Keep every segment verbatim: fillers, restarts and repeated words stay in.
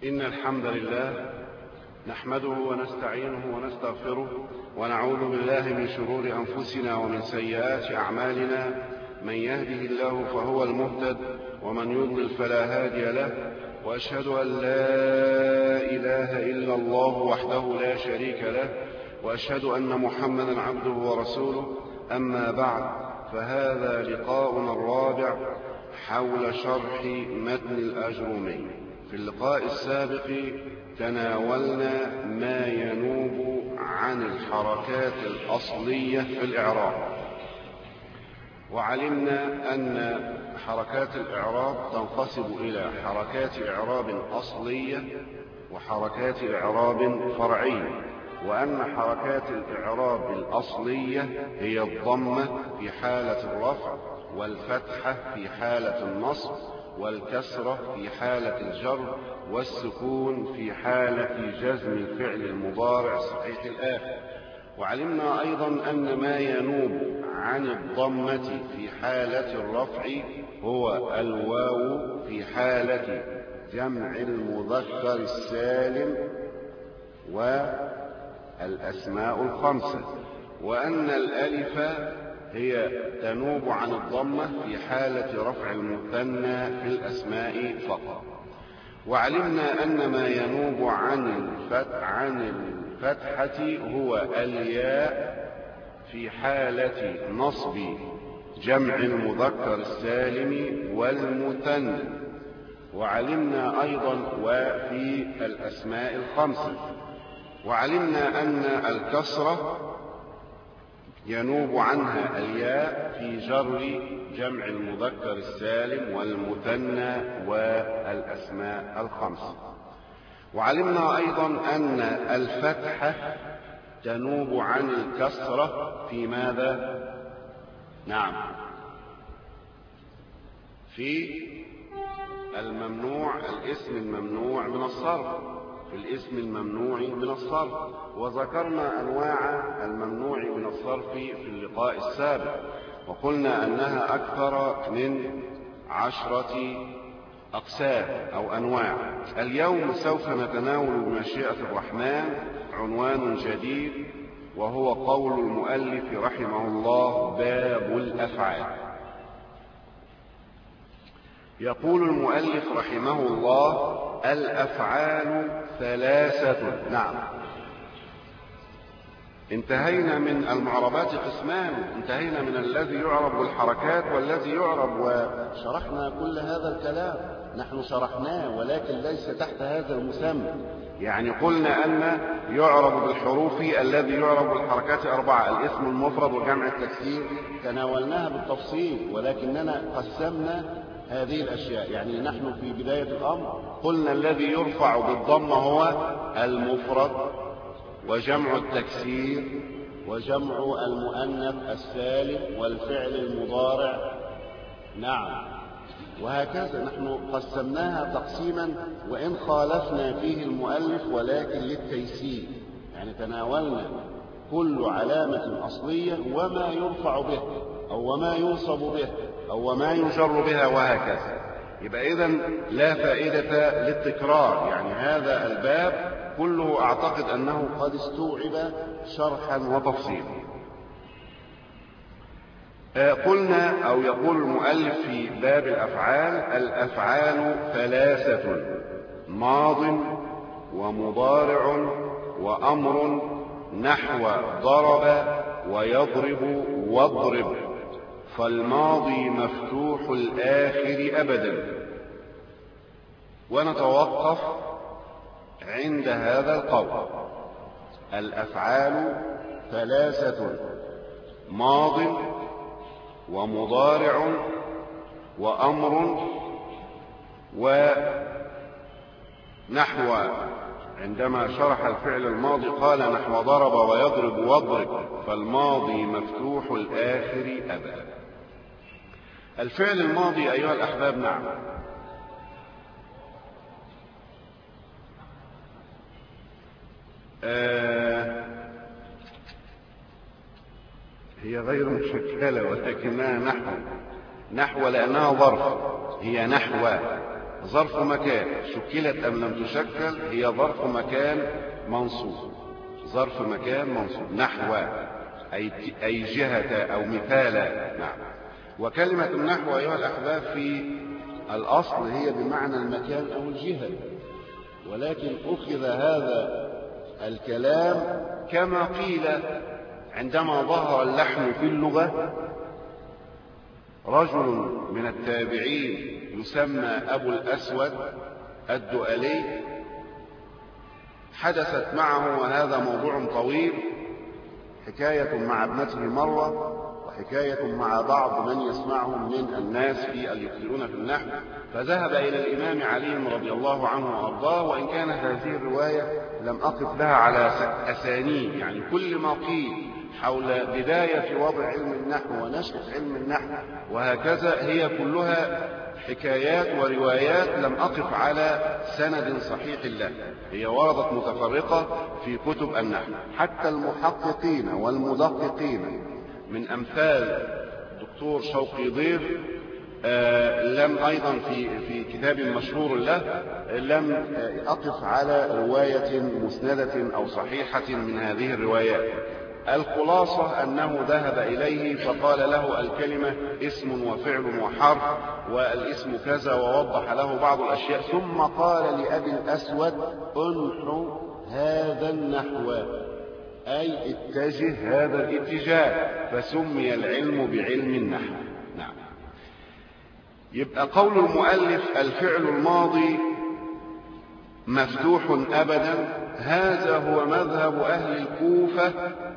إن الحمد لله نحمده ونستعينه ونستغفره ونعوذ بالله من شرور أنفسنا ومن سيئات أعمالنا. من يهده الله فهو المهتد ومن يضلل فلا هادي له، وأشهد أن لا إله إلا الله وحده لا شريك له، وأشهد أن محمدا عبده ورسوله. أما بعد، فهذا لقاؤنا الرابع حول شرح متن الآجرومي. في اللقاء السابق تناولنا ما ينوب عن الحركات الأصلية في الإعراب، وعلمنا أن حركات الإعراب تنقسم إلى حركات إعراب أصلية وحركات إعراب فرعية، وأن حركات الإعراب الأصلية هي الضمة في حالة الرفع، والفتحة في حالة النصب، والكسرة في حالة الجر، والسكون في حالة جزم الفعل المضارع صحيح الآخر. وعلمنا أيضا أن ما ينوب عن الضمة في حالة الرفع هو الواو في حالة جمع المذكر السالم والأسماء الخمسة، وأن الألف هي تنوب عن الضمة في حالة رفع المثنى في الأسماء فقط. وعلمنا أن ما ينوب عن عن الفتحة هو الياء في حالة نصب جمع المذكر السالم والمثنى. وعلمنا أيضا وفي الأسماء الخمسة. وعلمنا أن الكسرة ينوب عنها الياء في جر جمع المذكر السالم والمثنى والأسماء الخمسة. وعلمنا أيضا أن الفتحة تنوب عن الكسرة في ماذا؟ نعم، في الممنوع، الاسم الممنوع من الصرف، في الاسم الممنوع من الصرف. وذكرنا أنواع الممنوع من الصرف في اللقاء السابق، وقلنا أنها أكثر من عشرة أقسام أو أنواع. اليوم سوف نتناول بمشيئة الرحمن عنوان جديد، وهو قول المؤلف رحمه الله: باب الأفعال. يقول المؤلف رحمه الله: الأفعال ثلاثة. نعم، انتهينا من المعربات قسمان، انتهينا من الذي يعرب بالحركات والذي يعرب، وشرحنا كل هذا الكلام، نحن شرحناه ولكن ليس تحت هذا المسمى. يعني قلنا أن يعرب بالحروف الذي يعرب بالحركات أربعة: الاسم المفرد وجمع التكسير، تناولناها بالتفصيل، ولكننا قسمنا هذه الأشياء. يعني نحن في بداية الأمر قلنا الذي يرفع بالضمة هو المفرد وجمع التكسير وجمع المؤنث السالم والفعل المضارع. نعم، وهكذا نحن قسمناها تقسيما، وإن خالفنا فيه المؤلف ولكن للتيسير. يعني تناولنا كل علامة أصلية وما يرفع به أو وما ينصب به أو وما يجر بها وهكذا. يبقى إذن لا فائدة للتكرار، يعني هذا الباب كله أعتقد أنه قد استوعب شرحا وتفصيلا. قلنا أو يقول المؤلف في باب الأفعال: الأفعال ثلاثة: ماض ومضارع وأمر، نحو ضرب ويضرب واضرب، فالماضي مفتوح الآخر أبدا. ونتوقف عند هذا القول: الأفعال ثلاثة: ماض ومضارع وأمر، ونحو، عندما شرح الفعل الماضي قال نحو ضرب ويضرب واضرب، فالماضي مفتوح الآخر أبدا. الفعل الماضي أيها الأحباب، نعم، آه هي غير مشكلة ولكنها نحو، نحو لأنها ظرف، هي نحو ظرف مكان، شكلت أم لم تشكل هي ظرف مكان منصوب، ظرف مكان منصوب. نحو أي أي جهة أو مثالا. نعم. وكلمة النحو أيها الأحباب في الأصل هي بمعنى المكان أو الجهة، ولكن أخذ هذا الكلام كما قيل عندما ظهر اللحن في اللغة. رجل من التابعين يسمى أبو الأسود الدؤلي حدثت معه، وهذا موضوع طويل، حكاية مع ابنته مرة، وحكاية مع بعض من يسمعهم من الناس في اليخبرون في النحو، فذهب إلى الإمام علي رضي الله عنه وأرضاه. وإن كانت هذه الرواية لم أقف لها على أسانيد، يعني كل ما قيل حول بداية وضع علم النحو ونشأة علم النحو وهكذا هي كلها حكايات وروايات لم أقف على سند صحيح له، هي وردت متفرقة في كتب النحو. حتى المحققين والمدققين من أمثال دكتور شوقي ضيف آه لم أيضا في في كتاب مشهور له لم أقف على رواية مسندة أو صحيحة من هذه الروايات. الخلاصة أنه ذهب إليه فقال له الكلمة اسم وفعل وحرف، والاسم كذا، ووضح له بعض الأشياء، ثم قال لأبي الأسود انحو هذا النحو، أي اتجه هذا الاتجاه، فسمي العلم بعلم النحو. نعم. يبقى قول المؤلف الفعل الماضي مفتوح أبدا، هذا هو مذهب أهل الكوفة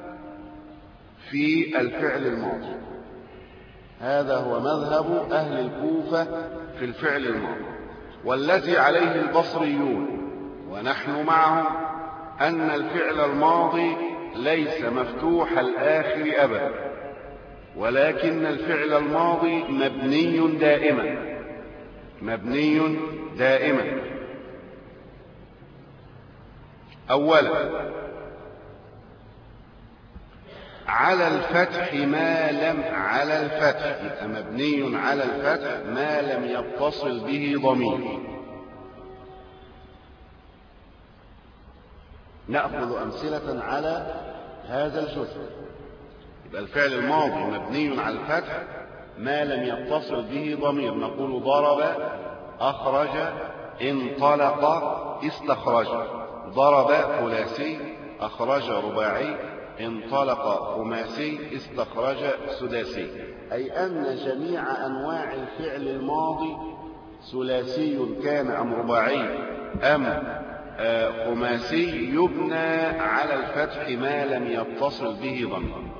في الفعل الماضي، هذا هو مذهب أهل الكوفة في الفعل الماضي. والذي عليه البصريون ونحن معهم أن الفعل الماضي ليس مفتوح الآخر أبدا، ولكن الفعل الماضي مبني دائما، مبني دائما. أولا على الفتح ما لم على الفتح يبقى مبني على الفتح ما لم يتصل به ضمير. نأخذ أمثلة على هذا الجزء. يبقى الفعل الماضي مبني على الفتح ما لم يتصل به ضمير، نقول ضرب، أخرج، انطلق، استخرج. ضرب ثلاثي، أخرج رباعي، انطلق خماسي، استخرج سداسي، أي أن جميع أنواع الفعل الماضي ثلاثي كان أم رباعي أم خماسي يبنى على الفتح ما لم يتصل به ضمير.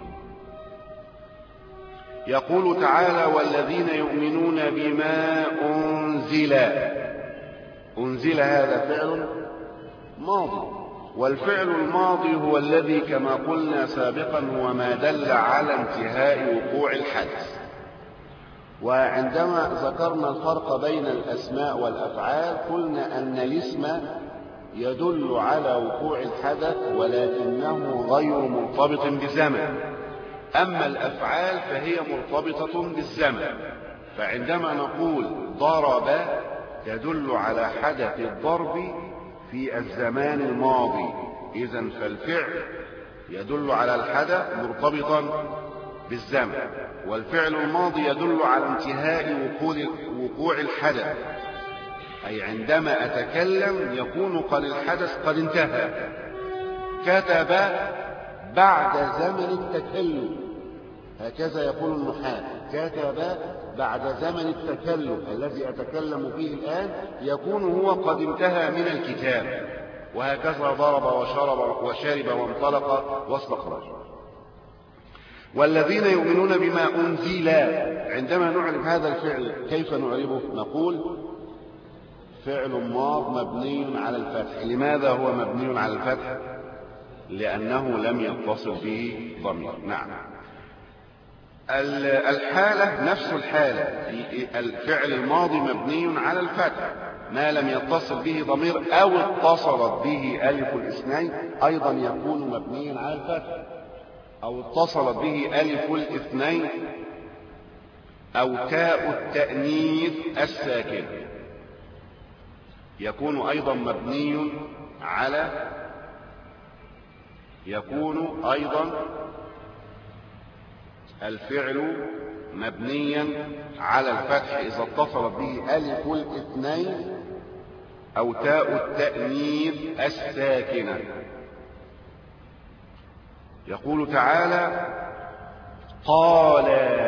يقول تعالى والذين يؤمنون بما أنزل، أنزل هذا فعل ماضي، والفعل الماضي هو الذي كما قلنا سابقا هو ما دل على انتهاء وقوع الحدث. وعندما ذكرنا الفرق بين الأسماء والأفعال قلنا أن الاسم يدل على وقوع الحدث ولكنه غير مرتبط بزمن، أما الأفعال فهي مرتبطة بالزمن. فعندما نقول ضرب تدل على حدث الضرب في الزمان الماضي، إذن فالفعل يدل على الحدث مرتبطا بالزمن، والفعل الماضي يدل على انتهاء وقوع الحدث، أي عندما أتكلم يكون قد الحدث قد انتهى. كتب بعد زمن التكلم، هكذا يقول النحاة، كتب بعد زمن التكلم الذي أتكلم فيه الآن يكون هو قد انتهى من الكتاب، وهكذا ضرب وشرب وشرب وانطلق واستخرج. والذين يؤمنون بما أنزل، عندما نعرف هذا الفعل كيف نعرفه؟ نقول فعل ماض مبني على الفتح. لماذا هو مبني على الفتح؟ لأنه لم يتصل به ضمير. نعم. الحالة نفس الحالة، في الفعل الماضي مبني على الفتح ما لم يتصل به ضمير أو اتصلت به ألف الاثنين أيضا يكون مبنيا على الفتح، أو اتصلت به ألف الاثنين أو تاء التأنيث الساكن. يكون أيضا مبني على يكون أيضا الفعل مبنيا على الفتح إذا اتصلت به ألف الاثنين أو تاء التأنيث الساكنة. يقول تعالى: قال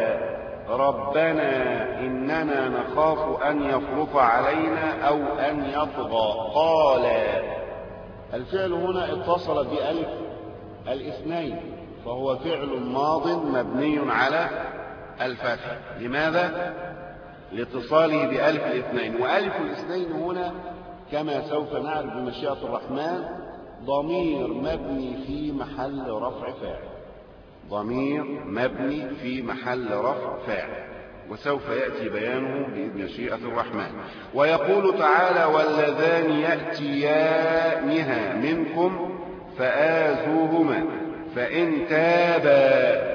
ربنا إننا نخاف أن يفرط علينا أو أن يطغى. قال، الفعل هنا اتصل بألف الاثنين، فهو فعل ماض مبني على الفتح. لماذا؟ لاتصاله بألف الاثنين. وألف الاثنين هنا كما سوف نعرف بمشيئة الرحمن ضمير مبني في محل رفع فاعل، ضمير مبني في محل رفع فاعل، وسوف يأتي بيانه بمشيئة الرحمن. ويقول تعالى: واللذان يأتيانها منكم فآذوهما فإن تابا.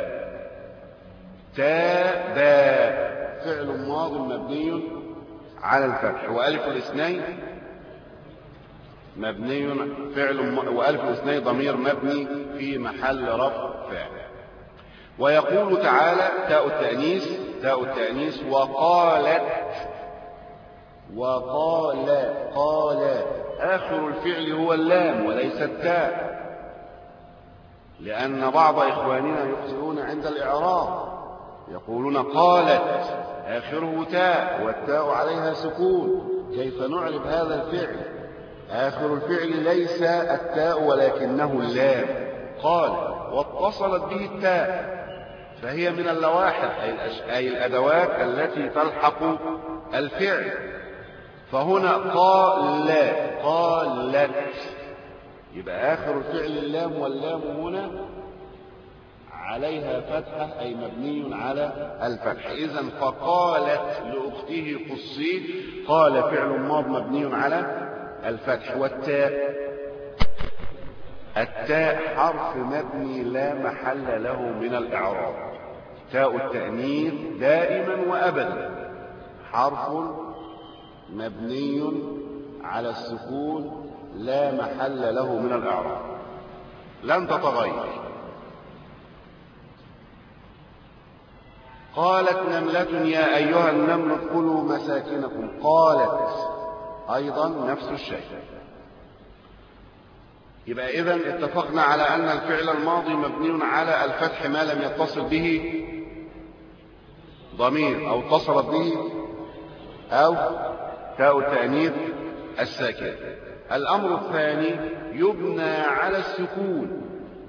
تابا فعل ماض مبني على الفتح، وألف الاثنين مبني فعل م... وألف الاثنين ضمير مبني في محل رفع فاعل. ويقول تعالى: تاء التأنيث تاء التأنيث وقالت. وقال قال آخر الفعل هو اللام وليس التاء، لأن بعض إخواننا يخطئون عند الإعراب، يقولون قالت آخره تاء والتاء عليها سكون، كيف نعرب هذا الفعل؟ آخر الفعل ليس التاء ولكنه اللام. قال واتصلت به التاء، فهي من اللواحق أي الأدوات التي تلحق الفعل. فهنا قال قالت، يبقى آخر الفعل اللام، واللام هنا عليها فتحة أي مبني على الفتح. إذن فقالت لأخته قصي، قال فعل ماض مبني على الفتح. والتاء التاء حرف مبني لا محل له من الإعراب. تاء التأنيث دائما وأبدا حرف مبني على السكون لا محل له من الإعراب، لن تتغير. قالت نملة يا أيها النمل ادخلوا مساكنكم. قالت أيضا نفس الشيء. يبقى إذن اتفقنا على أن الفعل الماضي مبني على الفتح ما لم يتصل به ضمير أو اتصلت به أو تاء التأنيث الساكن. الأمر الثاني يبنى على السكون،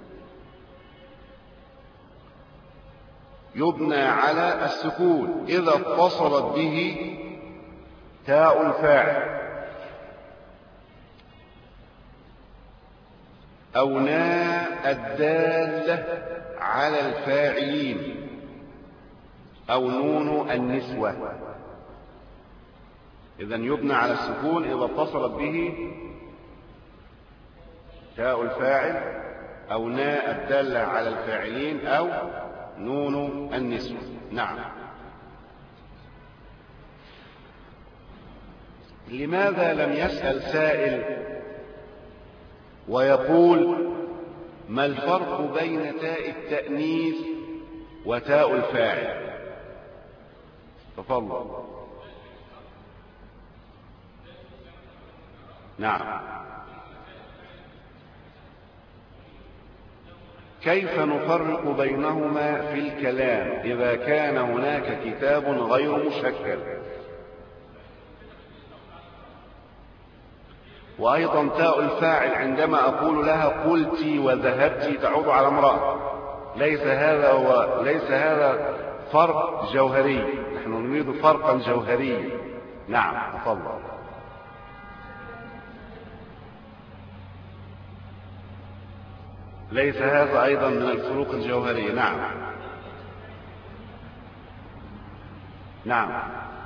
يبنى على السكون إذا اتصلت به تاء الفاعل أو ناء الدالة على الفاعلين أو نون النسوة. إذن يبنى على السكون إذا اتصلت به تاء الفاعل أو ناء الدالة على الفاعلين أو نون النسوة. نعم. لماذا لم يسأل سائل ويقول ما الفرق بين تاء التأنيث وتاء الفاعل؟ تفضل. نعم. كيف نفرق بينهما في الكلام إذا كان هناك كتاب غير مشكل؟ وأيضا تاء الفاعل عندما أقول لها قلت وذهبت تعود على امرأة، ليس هذا هو ليس هذا فرق جوهري، نحن نريد فرقا جوهريا. نعم تفضل. ليس هذا أيضا من الفروق الجوهرية. نعم نعم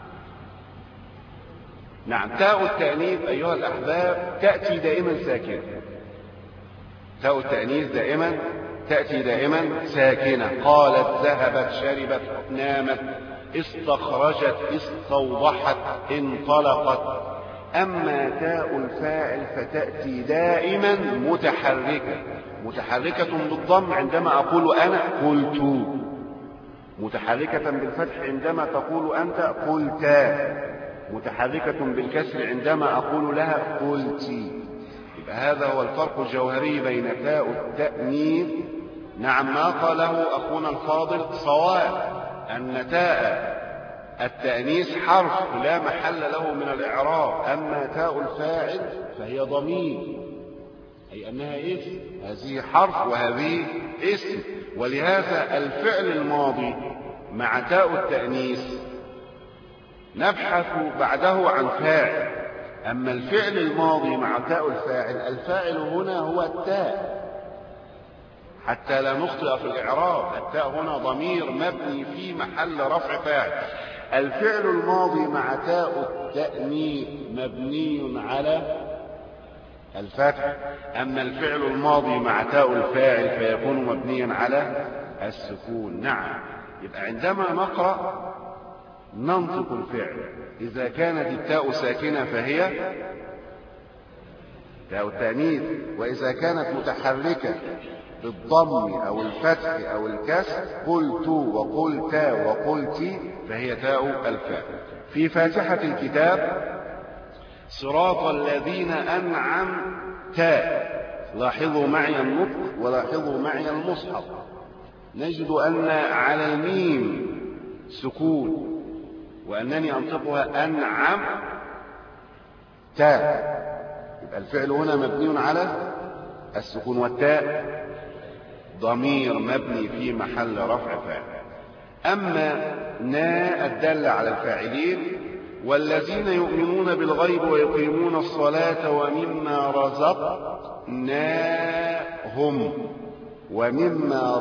نعم. تاء التأنيث أيها الأحباب تأتي دائما ساكنة. تاء التأنيث دائما تأتي دائما ساكنة. قالت، ذهبت، شربت، نامت، استخرجت، استوضحت، انطلقت. أما تاء الفاعل فتأتي دائما متحركة، متحركة بالضم عندما أقول أنا قلت، متحركة بالفتح عندما تقول أنت قلتا، متحركة بالكسر عندما أقول لها قلتي. يبقى هذا هو الفرق الجوهري بين تاء التأنيث. نعم، ما قاله أخونا الفاضل صواب، أن تاء التأنيث حرف لا محل له من الإعراب، أما تاء الفاعل فهي ضمير، أي أنها اسم، هذه حرف وهذه اسم. ولهذا الفعل الماضي مع تاء التأنيث نبحث بعده عن فاعل، أما الفعل الماضي مع تاء الفاعل الفاعل هنا هو التاء، حتى لا نخطئ في الإعراب. التاء هنا ضمير مبني في محل رفع فاعل. الفعل الماضي مع تاء التأنيث مبني على الفتح، أما الفعل الماضي مع تاء الفاعل فيكون مبنيا على السكون. نعم، يبقى عندما نقرأ ننطق الفعل، إذا كانت التاء ساكنة فهي تاء التأنيث، وإذا كانت متحركة بالضم أو الفتح أو الكسر قلت وقلتا وقلتي فهي تاء الفاعل. في فاتحة الكتاب صراط الذين أنعمت، لاحظوا معي النطق ولاحظوا معي المصحف، نجد أن على الميم سكون وأنني أنطقها أنعم تاء، يبقى الفعل هنا مبني على السكون، والتاء ضمير مبني في محل رفع فاعل. أما نا الدالة على الفاعلين، والذين يؤمنون بالغيب ويقيمون الصلاة ومما رزقناهم، ومما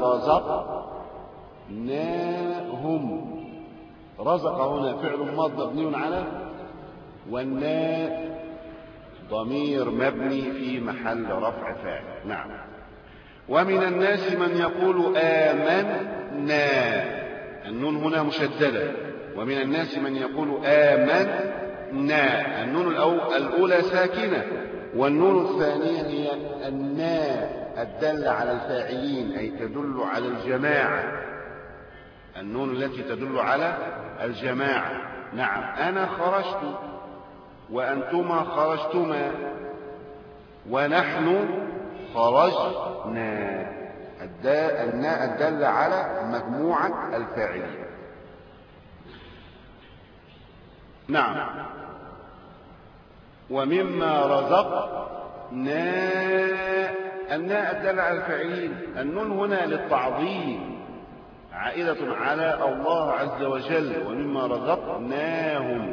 رزقناهم، رزق هنا فعل ماض مبني على، والناء ضمير مبني في محل رفع فاعل. نعم. ومن الناس من يقول آمنا، النون هنا مشددة، ومن الناس من يقول آمنا، النون الأولى ساكنة، والنون الثانية هي الناء الدالة على الفاعلين، أي تدل على الجماعة، النون التي تدل على الجماعة. نعم، أنا خرجت وأنتما خرجتما ونحن خرجنا، الناء الدالة على مجموعة الفاعلين. نعم. ومما رزقنا، الناء الدالة على الفاعلين، النون هنا للتعظيم عائدة على الله عز وجل، ومما رزقناهم،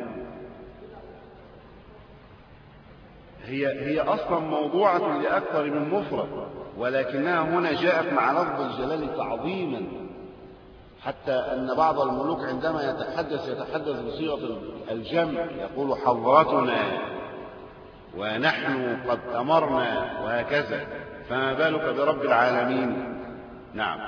هي هي أصلا موضوعة لأكثر من مفرد، ولكنها هنا جاءت مع لفظ الجلال تعظيما، حتى أن بعض الملوك عندما يتحدث يتحدث بصيغة الجمع، يقول حضرتنا ونحن قد أمرنا، وهكذا، فما بالك برب العالمين. نعم.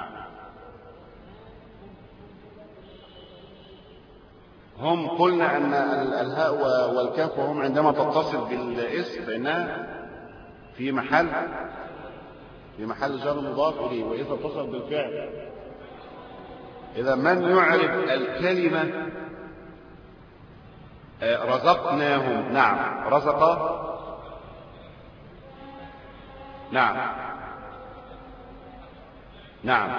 هم قلنا أن الهاء والكاف وهم عندما تتصل بالاسم فإنها في محل في محل جر مضاف إليه، وإذا اتصل بالفعل. إذا من يعرف الكلمة رزقناهم، نعم، رزق، نعم، نعم،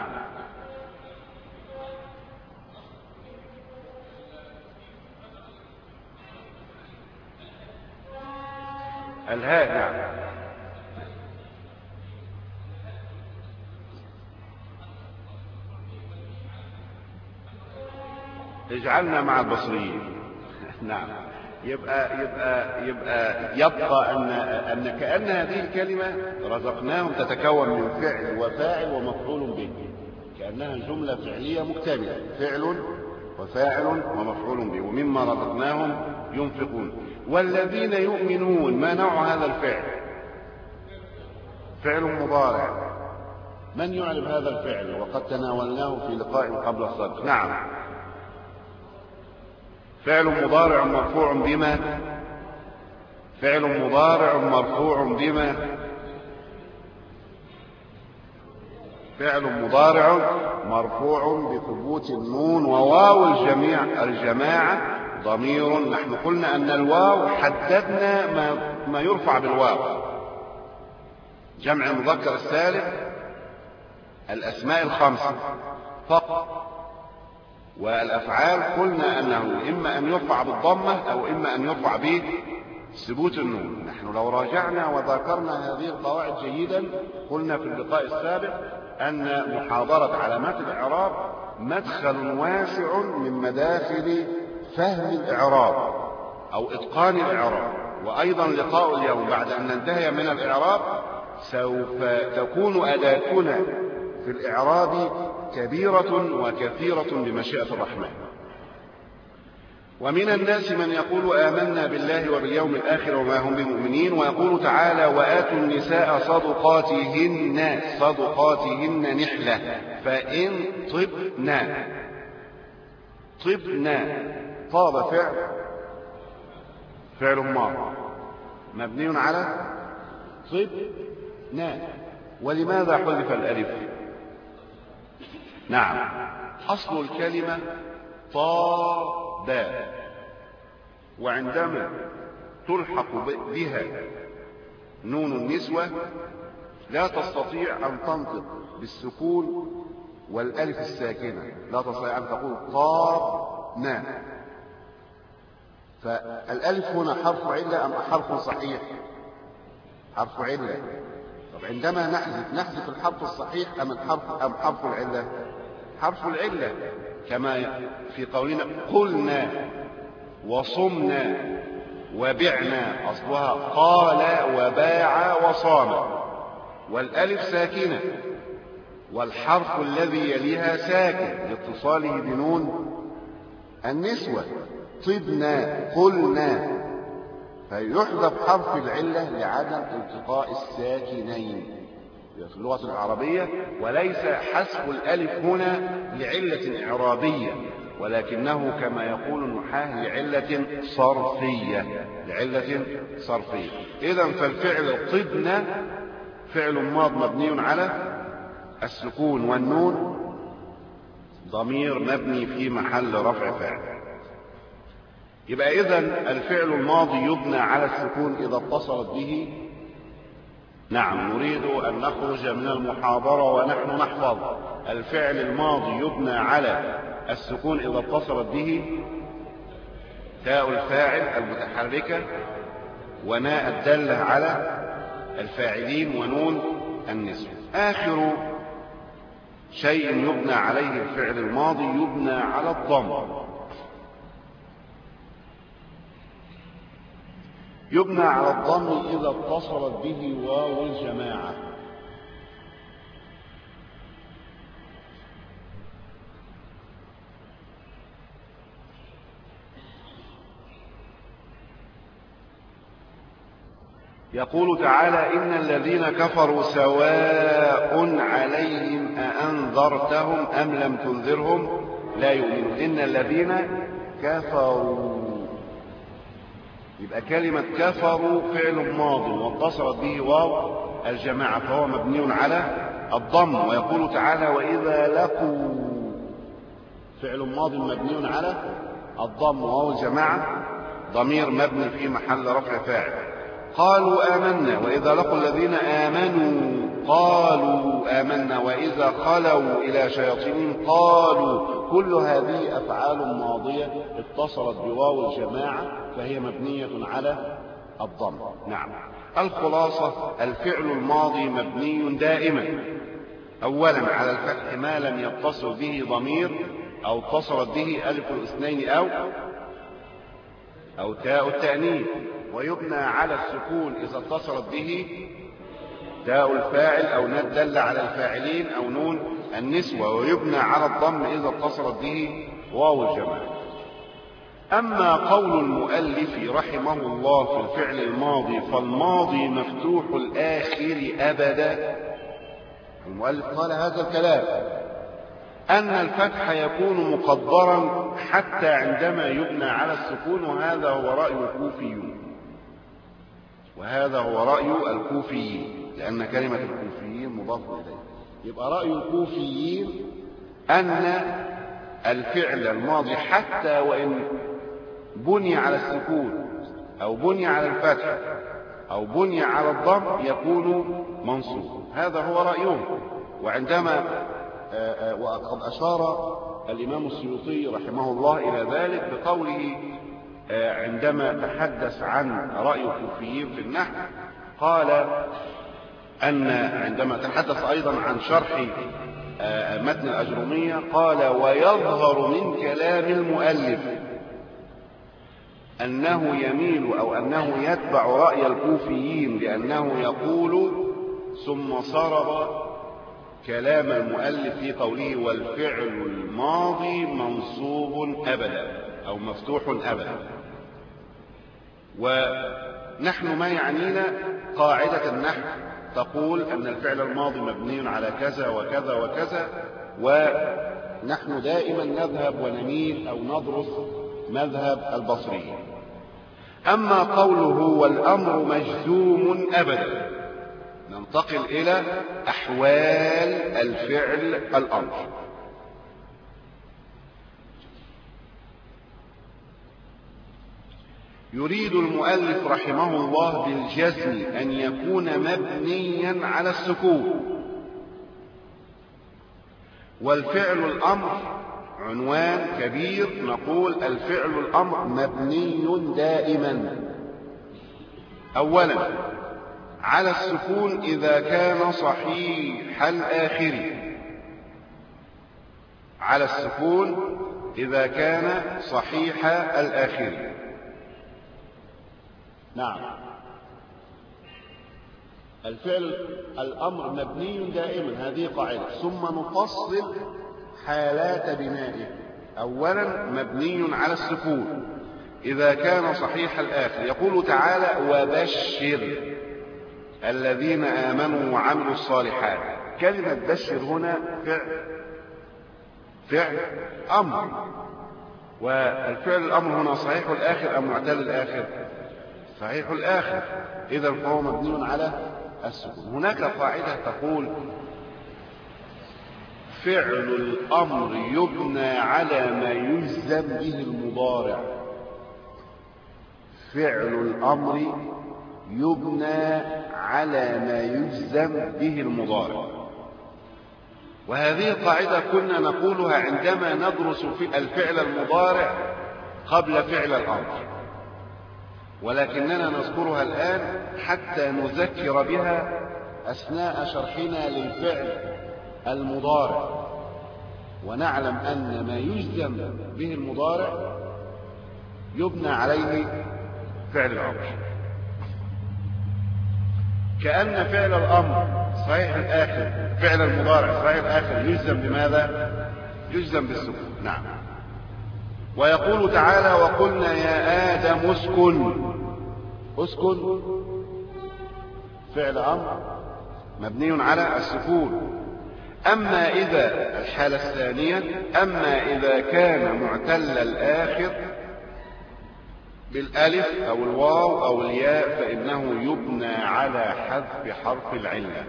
الهاء، نعم، اجعلنا مع البصريين. نعم. يبقى يبقى يبقى يبقى ان ان كأن هذه الكلمة رزقناهم تتكون من فعل وفاعل ومفعول به، كأنها جملة فعلية مكتملة، فعل وفاعل ومفعول به، ومما رزقناهم ينفقون. والذين يؤمنون، ما نوع هذا الفعل؟ فعل مضارع. من يعرف هذا الفعل؟ وقد تناولناه في لقاء قبل الصدق. نعم، فعل مضارع مرفوع بما فعل مضارع مرفوع بما فعل مضارع مرفوع بثبوت النون وواو الجميع الجماعة ضمير. نحن قلنا أن الواو حددنا ما, ما يرفع بالواو. جمع المذكر السالم الأسماء الخمسة فقط، والأفعال قلنا أنه إما أن يرفع بالضمة أو إما أن يرفع بثبوت النون. نحن لو راجعنا وذكرنا هذه القواعد جيدا قلنا في اللقاء السابق أن محاضرة علامات الإعراب مدخل واسع من مداخل فهم الإعراب أو إتقان الإعراب. وأيضا لقاء اليوم بعد أن ننتهي من الإعراب سوف تكون أداتنا في الإعراب كبيرة وكثيرة بمشيئة الرحمن. ومن الناس من يقول آمنا بالله وباليوم الآخر وما هم بمؤمنين، ويقول تعالى وآتوا النساء صدقاتهن صدقاتهن نحلة فإن طبنا طبنا طاب فعل فعل ماض مبني على طبنا. ولماذا حذف الألف؟ نعم، أصل الكلمة طاب، وعندما تلحق بها نون النسوة لا تستطيع أن تنطق بالسكون والألف الساكنة، لا تستطيع أن تقول طابنا. فالألف هنا حرف علة أم حرف صحيح؟ حرف علة. طب عندما نحذف نحذف الحرف الصحيح أم الحرف أم حرف العلة؟ حرف العلة، كما في قولنا قلنا وصمنا وبعنا، أصلها قال وباع وصام، والألف ساكنة والحرف الذي يليها ساكن لاتصاله بنون النسوة. طبنا قلنا، فيحذف حرف العلة لعدم التقاء الساكنين في اللغة العربية، وليس حذف الألف هنا لعلة إعرابية، ولكنه كما يقول النحاة لعلة صرفية لعلة صرفية. إذن فالفعل طبنا فعل ماض مبني على السكون والنون ضمير مبني في محل رفع فاعل. يبقى إذن الفعل الماضي يبنى على السكون إذا اتصلت به. نعم، نريد أن نخرج من المحاضرة ونحن نحفظ الفعل الماضي يبنى على السكون إذا اتصلت به تاء الفاعل المتحركة وناء الدالة على الفاعلين ونون النسوة. آخر شيء يبنى عليه الفعل الماضي يبنى على الضم. يبنى على الضم إذا اتصلت به واو الجماعة. يقول تعالى إن الذين كفروا سواء عليهم أأنذرتهم أم لم تنذرهم لا يؤمنون. إن الذين كفروا، يبقى كلمة كفروا فعل ماض واتصلت به واو الجماعة فهو مبني على الضم. ويقول تعالى وإذا لقوا فعل ماض مبني على الضم واو الجماعة ضمير مبني في محل رفع فاعل. قالوا آمنا وإذا لقوا الذين آمنوا قالوا آمنا وإذا خلوا إلى شياطينهم قالوا. كل هذه أفعال ماضية اتصلت بواو الجماعة فهي مبنية على الضم. نعم، الخلاصة الفعل الماضي مبني دائما أولا على الفتح ما لم يتصل به ضمير أو اتصلت به ألف الاثنين أو أو تاء التأنيث، ويبنى على السكون إذا اتصلت به تاء الفاعل أو دل على الفاعلين أو نون النسوة، ويبنى على الضم إذا اتصلت به واو الجماعة. أما قول المؤلف رحمه الله في الفعل الماضي فالماضي مفتوح الآخر أبدا. المؤلف قال هذا الكلام أن الفتح يكون مقدرا حتى عندما يبنى على السكون، وهذا هو رأي الكوفيون. وهذا هو رأي الكوفيين، لأن كلمة الكوفيين مضاف إليه. يبقى رأي الكوفيين أن الفعل الماضي حتى وإن بني على السكون أو بني على الفتح أو بني على الضم يكون منصوب. هذا هو رأيهم. وعندما وقد أشار الإمام السيوطي رحمه الله إلى ذلك بقوله عندما تحدث عن رأي الكوفيين في النحو، قال أن عندما تحدث أيضا عن شرح متن الأجرمية قال: ويظهر من كلام المؤلف أنه يميل أو أنه يتبع رأي الكوفيين، لأنه يقول ثم صرف كلام المؤلف في قوله: والفعل الماضي منصوب أبدا أو مفتوح أبدا. ونحن ما يعنينا قاعدة النحو تقول أن الفعل الماضي مبني على كذا وكذا وكذا، ونحن دائما نذهب ونميل أو ندرس مذهب البصريين. أما قوله والأمر مجزوم أبدا، ننتقل إلى أحوال الفعل الأمر. يريد المؤلف رحمه الله بالجزم أن يكون مبنيا على السكون. والفعل الأمر عنوان كبير، نقول الفعل الأمر مبني دائما أولا على السكون إذا كان صحيح الآخر، على السكون إذا كان صحيح الآخر. نعم، الفعل الأمر مبني دائما، هذه قاعدة. ثم نفصل حالات بنائه. أولا مبني على السكون إذا كان صحيح الآخر. يقول تعالى: وبشر الذين آمنوا وعملوا الصالحات. كلمة بشر هنا فعل فعل أمر، والفعل الأمر هنا صحيح الآخر أم معتل الآخر؟ صحيح الآخر، إذا فهو مبني على السكون. هناك قاعدة تقول: فعل الأمر يبنى على ما يجزم به المضارع. فعل الأمر يبنى على ما يجزم به المضارع. وهذه القاعدة كنا نقولها عندما ندرس في الفعل المضارع قبل فعل الأمر، ولكننا نذكرها الآن حتى نذكر بها أثناء شرحنا للفعل المضارع، ونعلم أن ما يجزم به المضارع يبنى عليه فعل الأمر. كأن فعل الأمر صحيح الآخر، فعل المضارع صحيح الآخر يجزم بماذا؟ يجزم بالسكون. نعم. ويقول تعالى: وقلنا يا آدم اسكن. اسكن فعل أمر مبني على السكون. أما إذا الحالة الثانية، أما إذا كان معتل الآخر بالألف أو الواو أو الياء فإنه يبنى على حذف حرف العلة.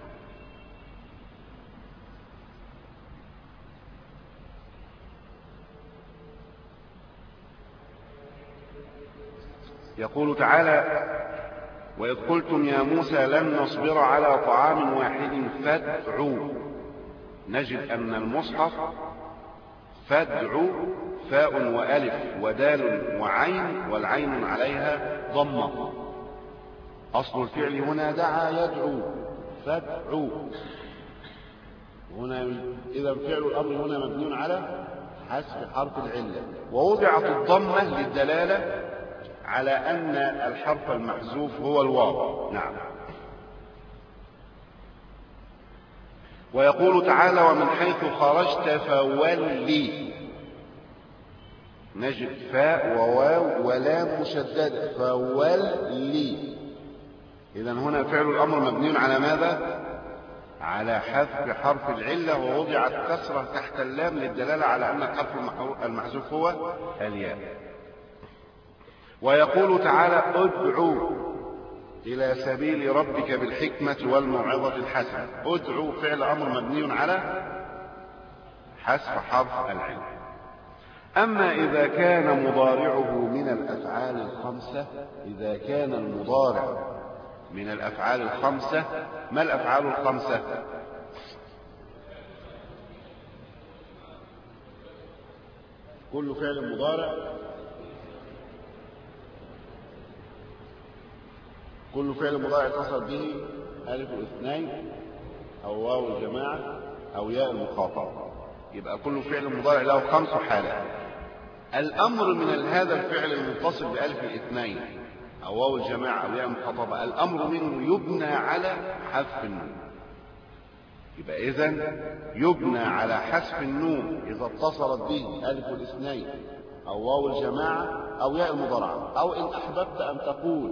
يقول تعالى: وإذ قلتم يا موسى لن نصبر على طعام واحد فادعوا. نجد أن المصحف فادعوا فاء وألف ودال وعين، والعين عليها ضمة. أصل الفعل هنا دعا يدعو، فادعوا. هنا إذا فعل الأمر هنا مبني على حذف حرف العلة، ووضعت الضمة للدلالة على أن الحرف المحذوف هو الواو. نعم. ويقول تعالى: ومن حيث خرجت فولي. نجد فاء وواو ولام مشددة، فولي. إذن هنا فعل الأمر مبني على ماذا؟ على حذف حرف العلة، ووضعت كسرة تحت اللام للدلالة على أن الحرف المحذوف هو الياء. ويقول تعالى: ادعوا إلى سبيل ربك بالحكمة والموعظة الحسنة. ادعو فعل أمر مبني على حذف حرف العلم. أما إذا كان مضارعه من الأفعال الخمسة، إذا كان المضارع من الأفعال الخمسة، ما الأفعال الخمسة؟ كل فعل مضارع كل فعل مضارع اتصل به ألف الاثنين أو واو الجماعة أو ياء المخاطبة، يبقى كل فعل مضارع له خمس حالات. الأمر من هذا الفعل المتصل بألف الاثنين أو واو الجماعة أو ياء المخاطبة، الأمر منه يبنى على حذف النون. يبقى إذن يبنى على حذف النون إذا اتصلت به ألف الاثنين أو واو الجماعة أو ياء المضارعة. أو إن أحببت أن تقول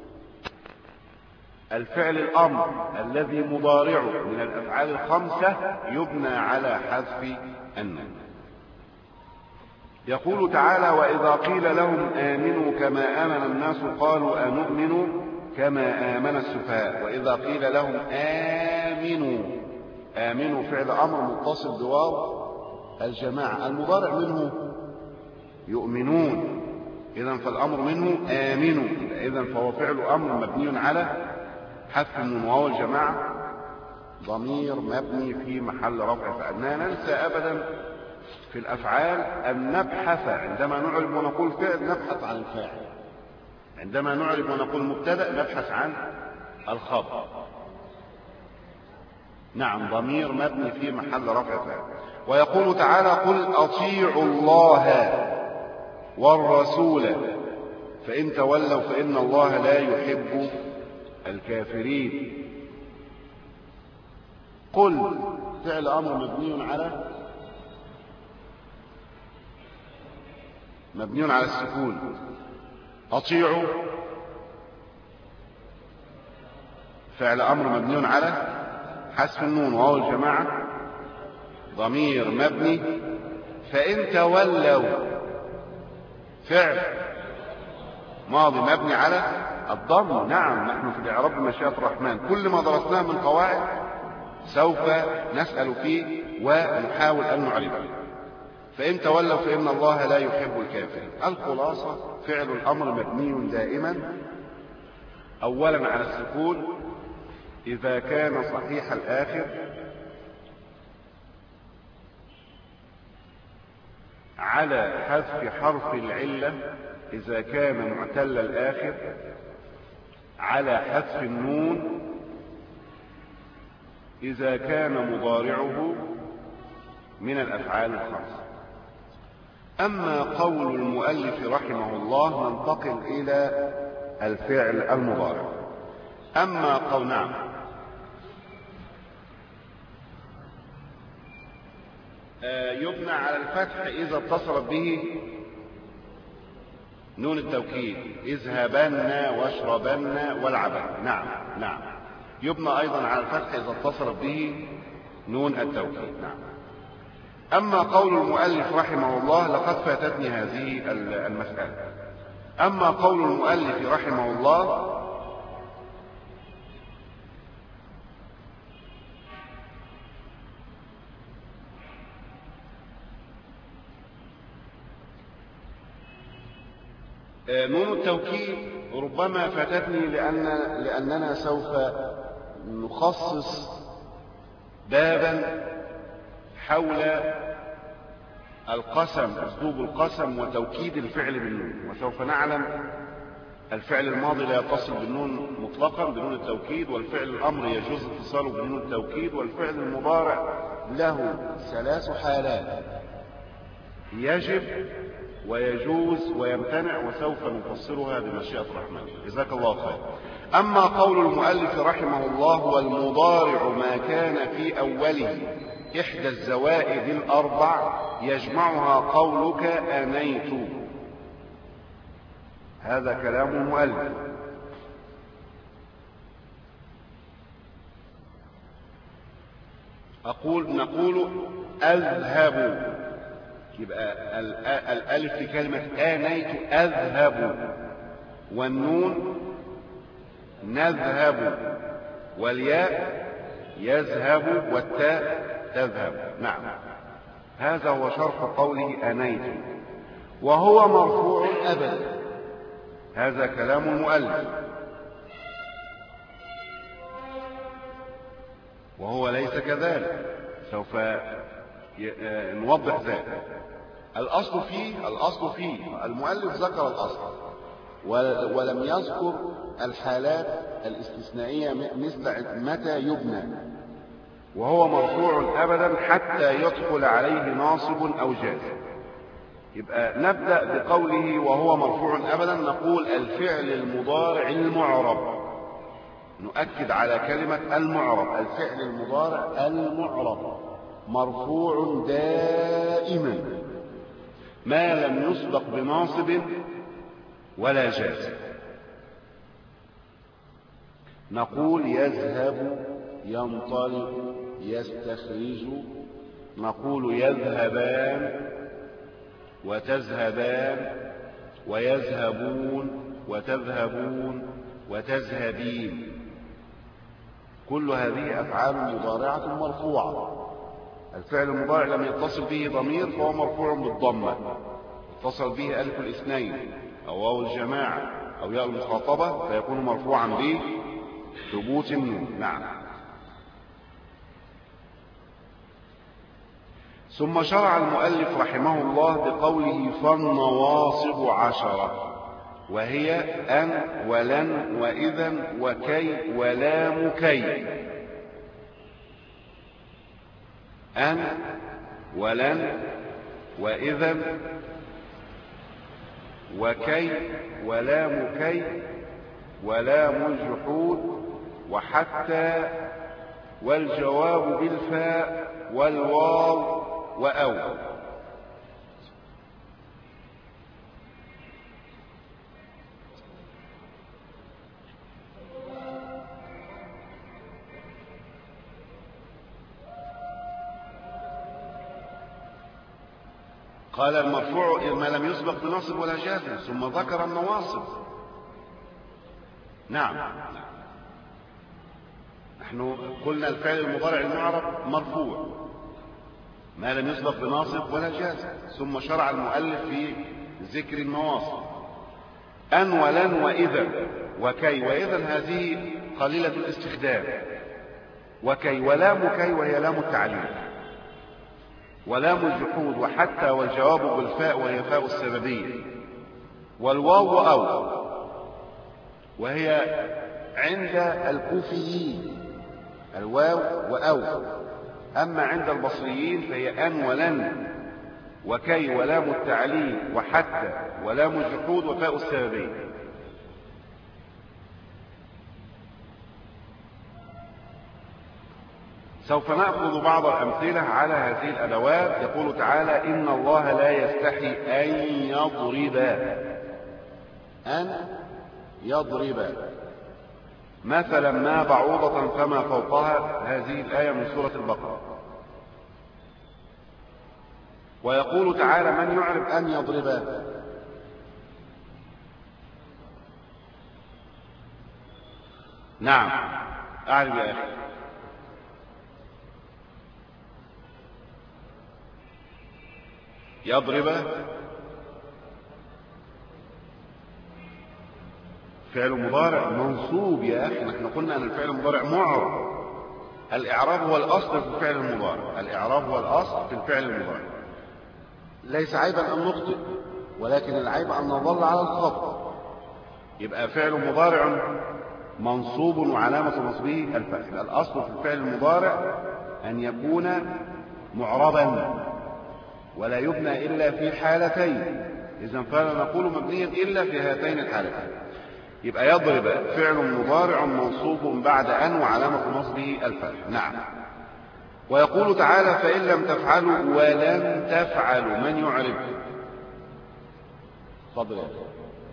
الفعل الأمر الذي مضارعه من الأفعال الخمسة يبنى على حذف النون. يقول تعالى: وإذا قيل لهم آمنوا كما آمن الناس قالوا أنؤمن كما آمن السفهاء. وإذا قيل لهم آمنوا، آمنوا فعل أمر متصل بواو الجماعة، المضارع منه يؤمنون، إذن فالأمر منه آمنوا، إذن فهو فعل أمر مبني على حذف النون. واو الجماعة ضمير مبني في محل رفع. فأننا ننسى أبدا في الأفعال أن نبحث، عندما نعرب ونقول فعل نبحث عن الفاعل، عندما نعرب ونقول مبتدأ نبحث عن الخبر. نعم، ضمير مبني في محل رفع فاعل. ويقول تعالى: قل أطيعوا الله والرسول فإن تولوا فإن الله لا يحب الكافرين. قل فعل أمر مبني على مبني على السكون. أطيعوا فعل أمر مبني على حذف النون. وهو الجماعة ضمير مبني. فإن تولوا فعل ماضي مبني على الضم. نعم، نحن في الإعراب بمشيئة الرحمن كل ما درسناه من قواعد سوف نسأل فيه ونحاول أن نعرفه. فإن تولوا فإن الله لا يحب الكافرين. الخلاصة: فعل الأمر مبني دائما أولا على السكون إذا كان صحيح الآخر، على حذف حرف العلة إذا كان معتل الآخر، على حذف النون إذا كان مضارعه من الأفعال الخمسة. أما قول المؤلف رحمه الله ننتقل إلى الفعل المضارع. أما قول نعم آه يبنى على الفتح إذا اتصلت به نون التوكيد، اذهبن واشربن والعبن. نعم نعم يبنى أيضا على الفتح إذا اتصلت به نون التوكيد. نعم. أما قول المؤلف رحمه الله لقد فاتتني هذه المسألة. أما قول المؤلف رحمه الله نون التوكيد ربما فاتتني لأن لأننا سوف نخصص بابا حول القسم، أسلوب القسم وتوكيد الفعل بالنون. وسوف نعلم الفعل الماضي لا يتصل بالنون مطلقا بنون التوكيد، والفعل الأمر يجوز اتصاله بنون التوكيد، والفعل المضارع له ثلاث حالات يجب ويجوز ويمتنع، وسوف نفسرها بمشيئة الرحمن. جزاك الله خير. أما قول المؤلف رحمه الله: والمضارع ما كان في أوله إحدى الزوائد الأربع يجمعها قولك أنيت، هذا كلام المؤلف. أقول نقول أذهب، يبقى الألف في كلمة آنيت أذهب، والنون نذهب، والياء يذهب والتاء تذهب. نعم، هذا هو شرح قوله أنيت. وهو مرفوع أبدا، هذا كلام المؤلف، وهو ليس كذلك، سوف نوضح ذلك. الأصل فيه الأصل فيه المؤلف ذكر الأصل ولم يذكر الحالات الاستثنائية مثل متى يبنى. وهو مرفوع أبدا حتى يدخل عليه ناصب أو جازم. يبقى نبدأ بقوله وهو مرفوع أبدا، نقول الفعل المضارع المعرب، نؤكد على كلمة المعرب، الفعل المضارع المعرب مرفوع دائما ما لم يسبق بناصب ولا جازم. نقول يذهب، ينطلق، يستخرج، نقول يذهبان وتذهبان ويذهبون وتذهبون وتذهبين. كل هذه أفعال مضارعة مرفوعة. الفعل المضارع لم يتصل به ضمير فهو مرفوع بالضمة، اتصل به ألف الاثنين أو واو الجماعة أو ياء المخاطبة فيكون مرفوعا بثبوت النون. نعم. ثم شرع المؤلف رحمه الله بقوله فالنواصب عشرة، وهي أن ولن وإذا وكي ولام كي. أن ولن وإذا وكي ولام كي ولام الجحود وحتى والجواب بالفاء والواو وأو. قال المرفوع ما لم يسبق بناصب ولا جازم، ثم ذكر النواصب. نعم، نحن قلنا الفعل المضارع المعرب مرفوع ما لم يسبق بناصب ولا جازم، ثم شرع المؤلف في ذكر النواصب. أن ولن وإذا وكي، وإذا هذه قليلة الاستخدام، وكي ولام كي وهي لام التعليم، ولام الجحود وحتى والجواب بالفاء وهي فاء السببية، والواو وأو وهي عند الكوفيين الواو وأو. أما عند البصريين فهي أن ولن وكي ولام التعليل وحتى ولام الجحود وفاء السببية. سوف نأخذ بعض الأمثلة على هذه الأدوات. يقول تعالى إن الله لا يستحي أن يضرب، أن يضرب مثلا ما بعوضة فما فوقها، هذه الآية من سورة البقرة. ويقول تعالى من يعرف أن يضرب، نعم أعرف يا أخي، يضرب فعل مضارع منصوب يا أخي، نحن قلنا أن الفعل المضارع معرب. الإعراب هو الأصل في الفعل المضارع، الإعراب هو الأصل في الفعل المضارع. ليس عيبا أن نخطئ، ولكن العيب أن نظل على الخطأ. يبقى فعل مضارع منصوب وعلامة نصبه الفتح. الأصل في الفعل المضارع أن يكون معربا ولا يبنى إلا في حالتين، إذن فلا نقول مبنيا إلا في هاتين الحالتين. يبقى يضرب فعل مضارع منصوب بعد أن وعلامة نصبه الفتح. نعم. ويقول تعالى فإن لم تفعلوا ولن تفعلوا، من يعرب؟ تفضل يا أخي.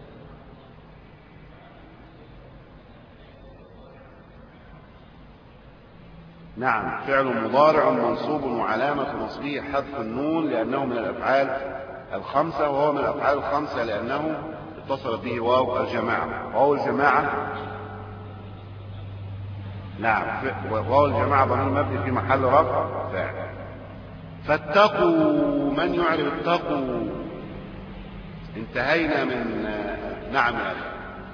نعم، فعل مضارع منصوب وعلامة نصبه حذف النون لأنه من الأفعال الخمسة، وهو من الأفعال الخمسة لأنه اتصل به واو الجماعة. واو الجماعة نعم، واو الجماعة ضمير مبني في محل رفع فاعل. فاتقوا، من يعرف اتقوا؟ انتهينا من نعم يا أخي.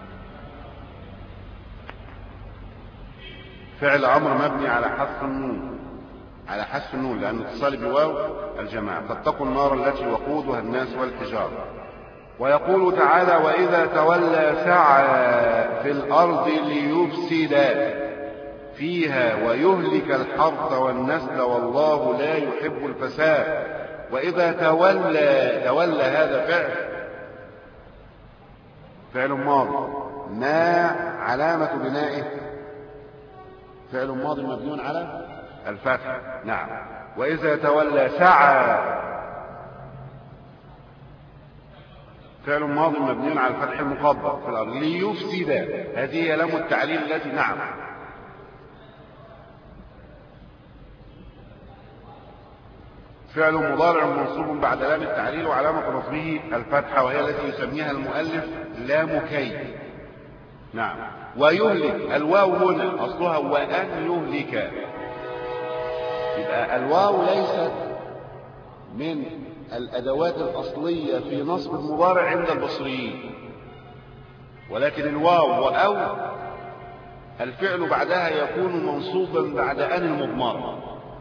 فعل أمر مبني على حذف النون، على حذف النون لأن اتصال بواو الجماعة. فاتقوا النار التي وقودها الناس والحجارة. ويقول تعالى: وإذا تولى سعى في الأرض ليفسد فيها ويهلك الحرث والنسل والله لا يحب الفساد. وإذا تولى، تولى هذا فعل فعل ماضي، ما علامة بنائه؟ فعل ماضي مبني على الفتح. نعم. وإذا تولى سعى فعل ماضي مبني على الفتح المقدر في الأرض. ليفسد، هذه هي لام التعليل التي نعم. فعل مضارع منصوب بعد لام التعليل وعلامة نصبه الفتحة، وهي التي يسميها المؤلف لام كي. نعم. ويهلك، الواو هنا أصلها وأن يهلك، يبقى الواو ليست من الأدوات الأصلية في نصب المضارع عند البصريين، ولكن الواو وأو الفعل بعدها يكون منصوبا بعد أن المضمرة.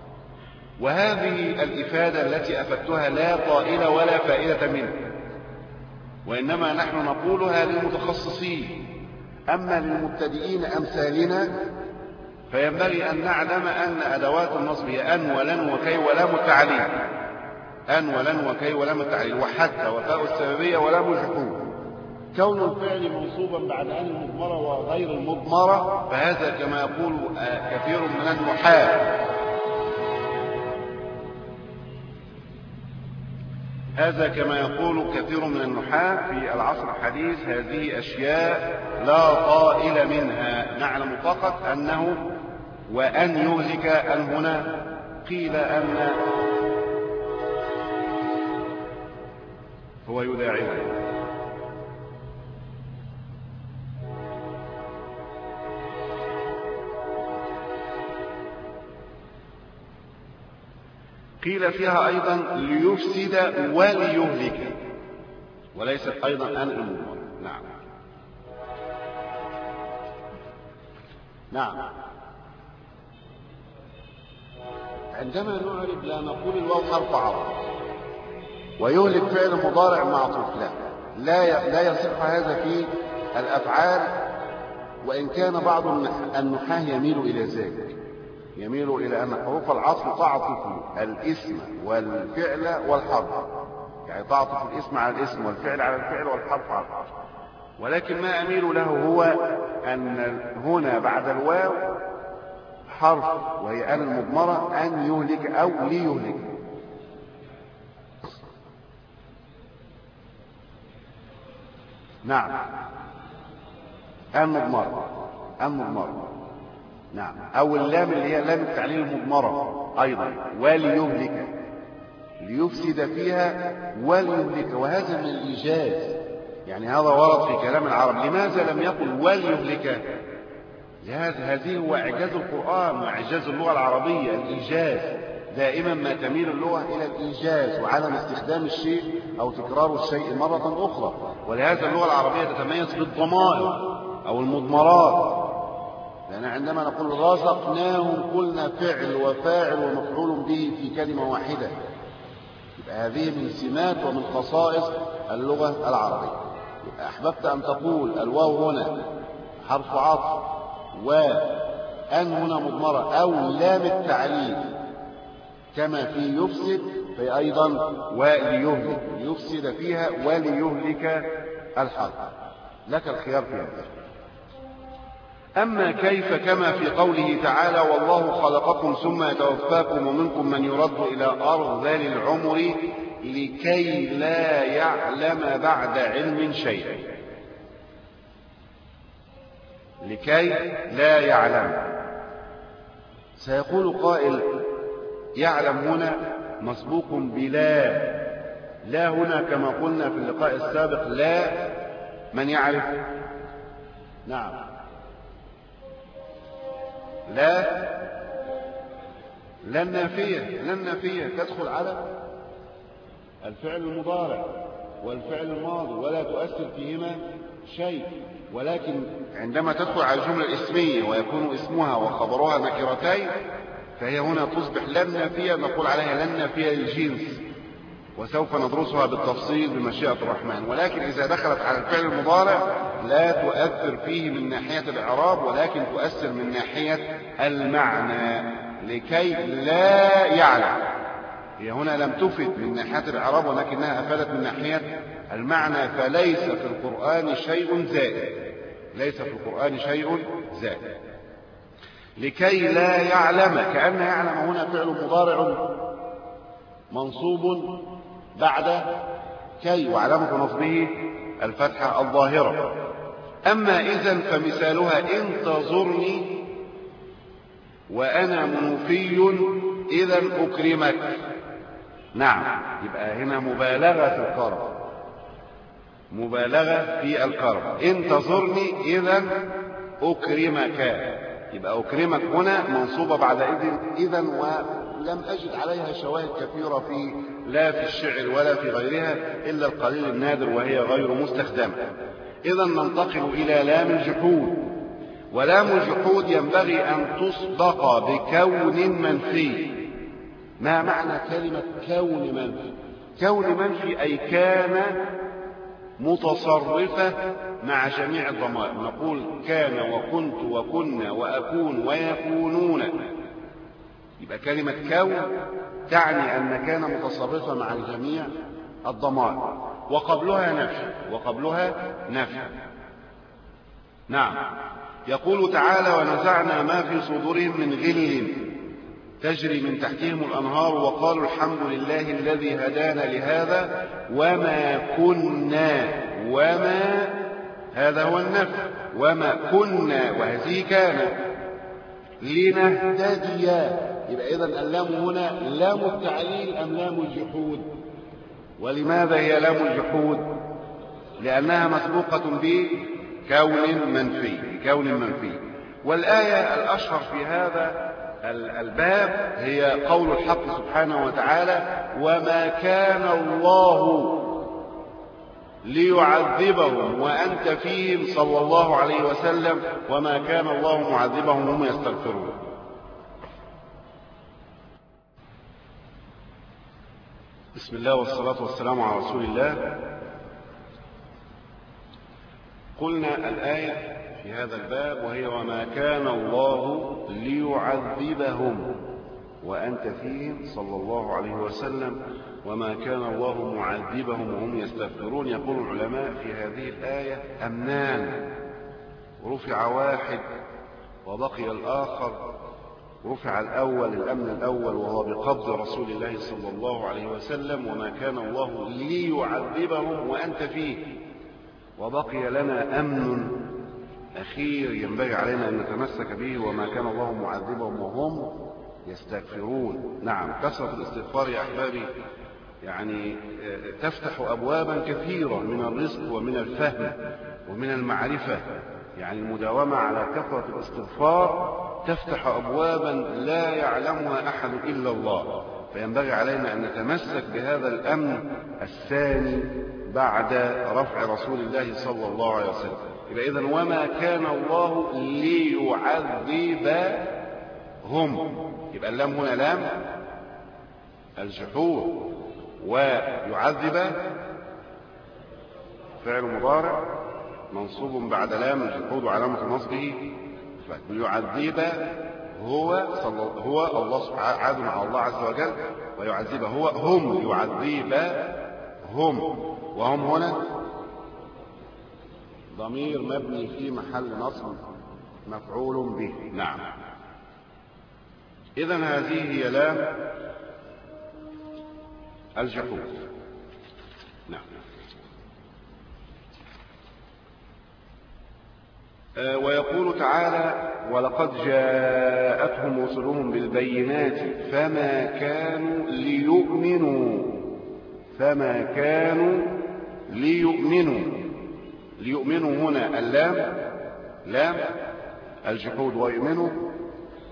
وهذه الإفادة التي أفدتها لا طائل ولا فائدة منها، وإنما نحن نقولها للمتخصصين. أما للمبتدئين أمثالنا فينبغي أن نعلم أن أدوات النصب هي أن ولن وكي ولام التعليل، أن ولن وكي ولام التعليل وحتى وفاء السببية ولام الجحود. كون الفعل منصوبا بعد أن المضمرة وغير المضمرة فهذا كما يقول كثير من النحاة، هذا كما يقول كثير من النحاة في العصر الحديث، هذه أشياء لا طائل منها. نعلم فقط أنه وأن يهلك هنا قيل أن هو يداعبه. قيل فيها أيضا ليفسد وليهلك، وليست أيضا أن المضمرة. نعم. نعم. عندما نعرب لا نقول الواو حرف عطف ويهلك فعل مضارع معطوف، لا لا لا يصح هذا في الأفعال، وإن كان بعض النحاة يميل إلى ذلك، يميل إلى أن حروف العطف تعطف الاسم والفعل والحرف، يعني تعطف الاسم على الاسم والفعل على الفعل والحرف على الحرف. ولكن ما أميل له هو أن هنا بعد الواو حرف وهي أن المضمرة أن يهلك أو ليهلك. نعم. أن مضمرة، أن مضمرة. نعم. أو اللام اللي هي لام التعليل المضمرة أيضا، وليهلك، ليفسد فيها وليهلك، وهذا من الإيجاز، يعني هذا ورد في كلام العرب. لماذا لم يقل وليهلك؟ هذه هو إعجاز القرآن وإعجاز اللغة العربية، الإيجاز. دائما ما تميل اللغة إلى الإيجاز وعدم استخدام الشيء أو تكرار الشيء مرة أخرى، ولهذا اللغة العربية تتميز بالضمائر أو المضمرات. لأن عندما نقول رزقناهم قلنا فعل وفاعل ومفعول به في كلمة واحدة، يبقى هذه من سمات ومن خصائص اللغة العربية. يبقى أحببت أن تقول الواو هنا حرف عطف وأن هنا مضمرة أو لام التعليل كما في يفسد، في أيضا وليهلك، ليفسد فيها وليهلك الحرف، لك الخيار في هذا. أما كيف كما في قوله تعالى والله خلقكم ثم يتوفاكم ومنكم من يرد إلى أرذل العمر لكي لا يعلم بعد علم شيئا، لكي لا يعلم. سيقول قائل يعلم هنا مسبوق بلا، لا هنا كما قلنا في اللقاء السابق لا من يعرف. نعم لا لا النافية، لا النافية تدخل على الفعل المضارع والفعل الماضي ولا تؤثر فيهما شيء، ولكن عندما تدخل على الجملة الاسمية ويكون اسمها وخبرها نكرتين فهي هنا تصبح لا النافية، نقول عليها لا النافية للجنس، وسوف ندرسها بالتفصيل بمشيئة الرحمن. ولكن إذا دخلت على الفعل المضارع لا تؤثر فيه من ناحية الإعراب، ولكن تؤثر من ناحية المعنى لكي لا يعلم. هي هنا لم تفد من ناحية الإعراب ولكنها أفادت من ناحية المعنى. فليس في القرآن شيء زائد، ليس في القرآن شيء زائد. لكي لا يعلم، كأن يعلم هنا فعل مضارع منصوب بعد كي، وعلامة نصبه الفتحة الظاهرة. أما إذن فمثالها انتظرني وأنا منوفي إذن أكرمك. نعم، يبقى هنا مبالغة في الكرم، مبالغة في الكرم. انتظرني إذن أكرمك، يبقى أكرمك هنا منصوبة بعد إذن إذن ولم أجد عليها شواهد كثيرة في لا في الشعر ولا في غيرها إلا القليل النادر وهي غير مستخدمة. إذن ننتقل إلى لام الجحود. ولام الجحود ينبغي أن تسبق بكون منفي. ما معنى كلمة كون منفي؟ كون منفي أي كان متصرفة مع جميع الضمائر. نقول كان وكنت وكنا وأكون ويكونون، يبقى كلمة كون تعني أن كان متصرفة مع جميع الضمائر، وقبلها نفي، وقبلها نفي. نعم، يقول تعالى ونزعنا ما في صدورهم من غل تجري من تحتهم الأنهار وقالوا الحمد لله الذي هدانا لهذا وما كنا، وما هذا هو النفي، وما كنا وهذه كان لنهتدي. يبقى إذن اللام هنا لام التعليل أم لام الجحود؟ ولماذا هي لام الجحود؟ لأنها مسبوقة بكون منفي، بكون منفي. والآية الأشهر في هذا الباب هي قول الحق سبحانه وتعالى وما كان الله ليعذبهم وأنت فيهم صلى الله عليه وسلم وما كان الله معذبهم وهم يستغفرون. بسم الله والصلاة والسلام على رسول الله. قلنا الآية في هذا الباب وهي وما كان الله ليعذبهم وأنت فيهم صلى الله عليه وسلم وما كان الله معذبهم وهم يستغفرون. يقول العلماء في هذه الآية أمنان، رفع واحد وبقي الآخر. رفع الأول، الأمن الأول وهو بقبض رسول الله صلى الله عليه وسلم وما كان الله ليعذبهم وأنت فيه، وبقي لنا أمن أخير ينبغي علينا أن نتمسك به وما كان الله معذبهم وهم يستغفرون. نعم، كثرة الاستغفار يا أحبابي يعني تفتح أبوابا كثيرة من الرزق ومن الفهم ومن المعرفة. يعني المداومة على كثرة الاستغفار تفتح أبوابا لا يعلمها أحد إلا الله، فينبغي علينا أن نتمسك بهذا الأمن الثاني بعد رفع رسول الله صلى الله عليه وسلم. يبقى إذن وما كان الله ليعذبهم، يبقى اللام هنا لام الجحود، ويعذب فعل مضارع منصوب بعد لام الجحود وعلامة نصبه يعذب هو صلى هو الله سبحانه عاد مع الله عز وجل، ويعذب هو هم يعذب هم، وهم هنا ضمير مبني في محل نصب مفعول به. نعم، إذن هذه هي لام الجحود. نعم. آه ويقول تعالى ولقد جاءتهم رسلهم بالبينات فما كانوا ليؤمنوا، فما كانوا ليؤمنوا. ليؤمنوا هنا اللام لام الجحود، ويؤمنوا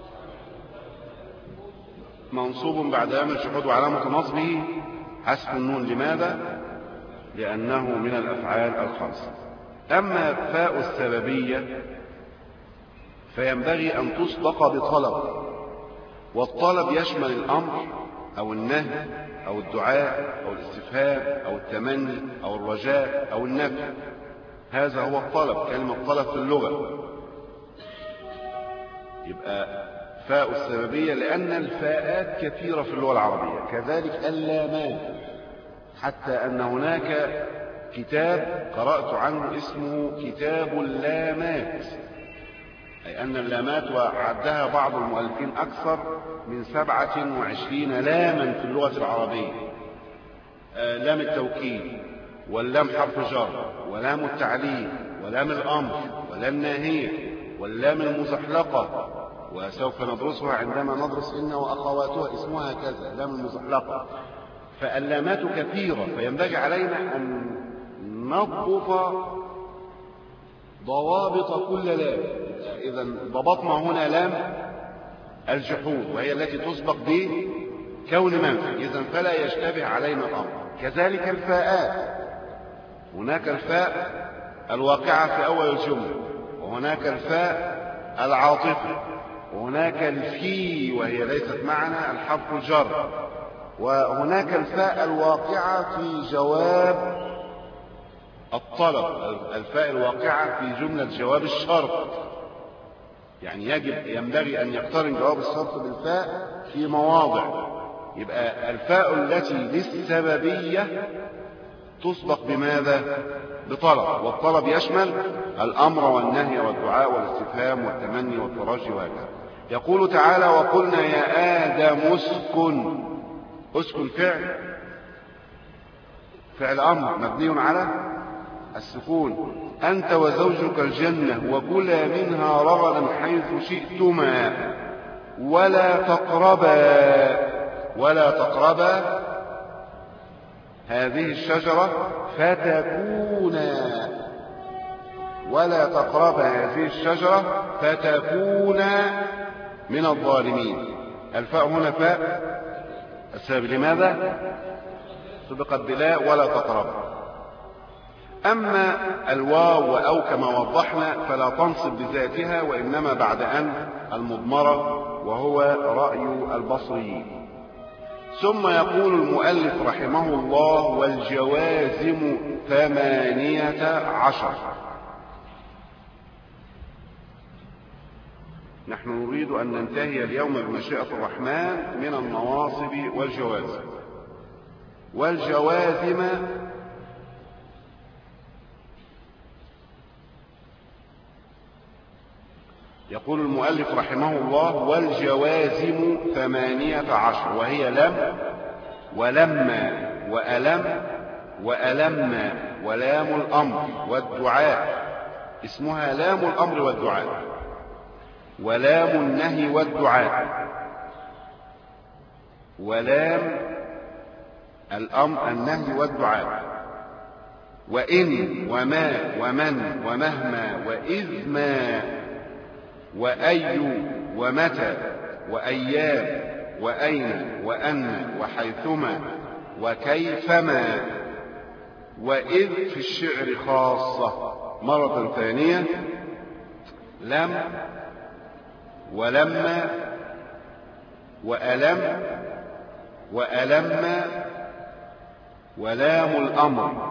منصوب بعد لام الشهود وعلامة نصبه حذف النون. لماذا؟ لأنه من الأفعال الخمسة. أما فاء السببية فينبغي أن تسبق بطلب، والطلب يشمل الأمر أو النهي أو الدعاء أو الاستفهام أو التمني أو الرجاء أو النفي. هذا هو الطلب، كلمة طلب في اللغة. يبقى فاء السببية لأن الفاءات كثيرة في اللغة العربية، كذلك اللامات، حتى أن هناك كتاب قرأت عنه اسمه كتاب اللامات، أي أن اللامات وعدها بعض المؤلفين أكثر من سبعة وعشرين لاما في اللغة العربية. لام التوكيد، واللام حرف جر، ولام التعليل، ولام الأمر، ولام الناهية، واللام المزحلقة، وسوف ندرسها عندما ندرس إن وأخواتها، اسمها كذا لام المزحلقة. فاللامات كثيرة، فينبغي علينا أن نضبط ضوابط كل لام. إذا ضبطنا هنا لام الجحود، وهي التي تسبق بكون منفي، إذا فلا يشتبه علينا الأمر. كذلك الفاءات، هناك الفاء الواقعة في أول الجملة، وهناك الفاء العاطفة، وهناك الفي وهي ليست معنا الحرف الجر، وهناك الفاء الواقعة في جواب الطلب، الفاء الواقعة في جملة جواب الشرط. يعني يجب ينبغي أن يقترن جواب الشرط بالفاء في مواضع. يبقى الفاء التي للسببية تسبق بماذا؟ بطلب، والطلب يشمل الأمر والنهي والدعاء والاستفهام والتمني والترجي وهكذا. يقول تعالى: وقلنا يا آدم اسكن. اسكن فعل فعل أمر مبني على السكون. أنت وزوجك الجنة وكلا منها رغدا حيث شئتما ولا تقربا ولا تقربا هذه الشجرة فتكونا ولا تقربا هذه الشجرة فتكونا من الظالمين. الفاء هنا فاء السبب. لماذا؟ سبقت بلا ولا تقربا. أما الواو وأو كما وضحنا فلا تنصب بذاتها، وإنما بعد أن المضمرة، وهو رأي البصريين. ثم يقول المؤلف رحمه الله: والجوازم ثمانية عشر. نحن نريد أن ننتهي اليوم بمشيئة الرحمن من النواصب والجوازم. والجوازم يقول المؤلف رحمه الله: والجوازم ثمانية عشر، وهي لم ولما وألم وألم ولام الأمر والدعاء، اسمها لام الأمر والدعاء، ولام النهي والدعاء، ولام الأمر النهي والدعاء، وإن وما ومن ومهما وإذ ما وأي ومتى وأيام وأين وأن وحيثما وكيفما وإذ في الشعر خاصة. مرة ثانية: لم ولما وألم وألم ولام الأمر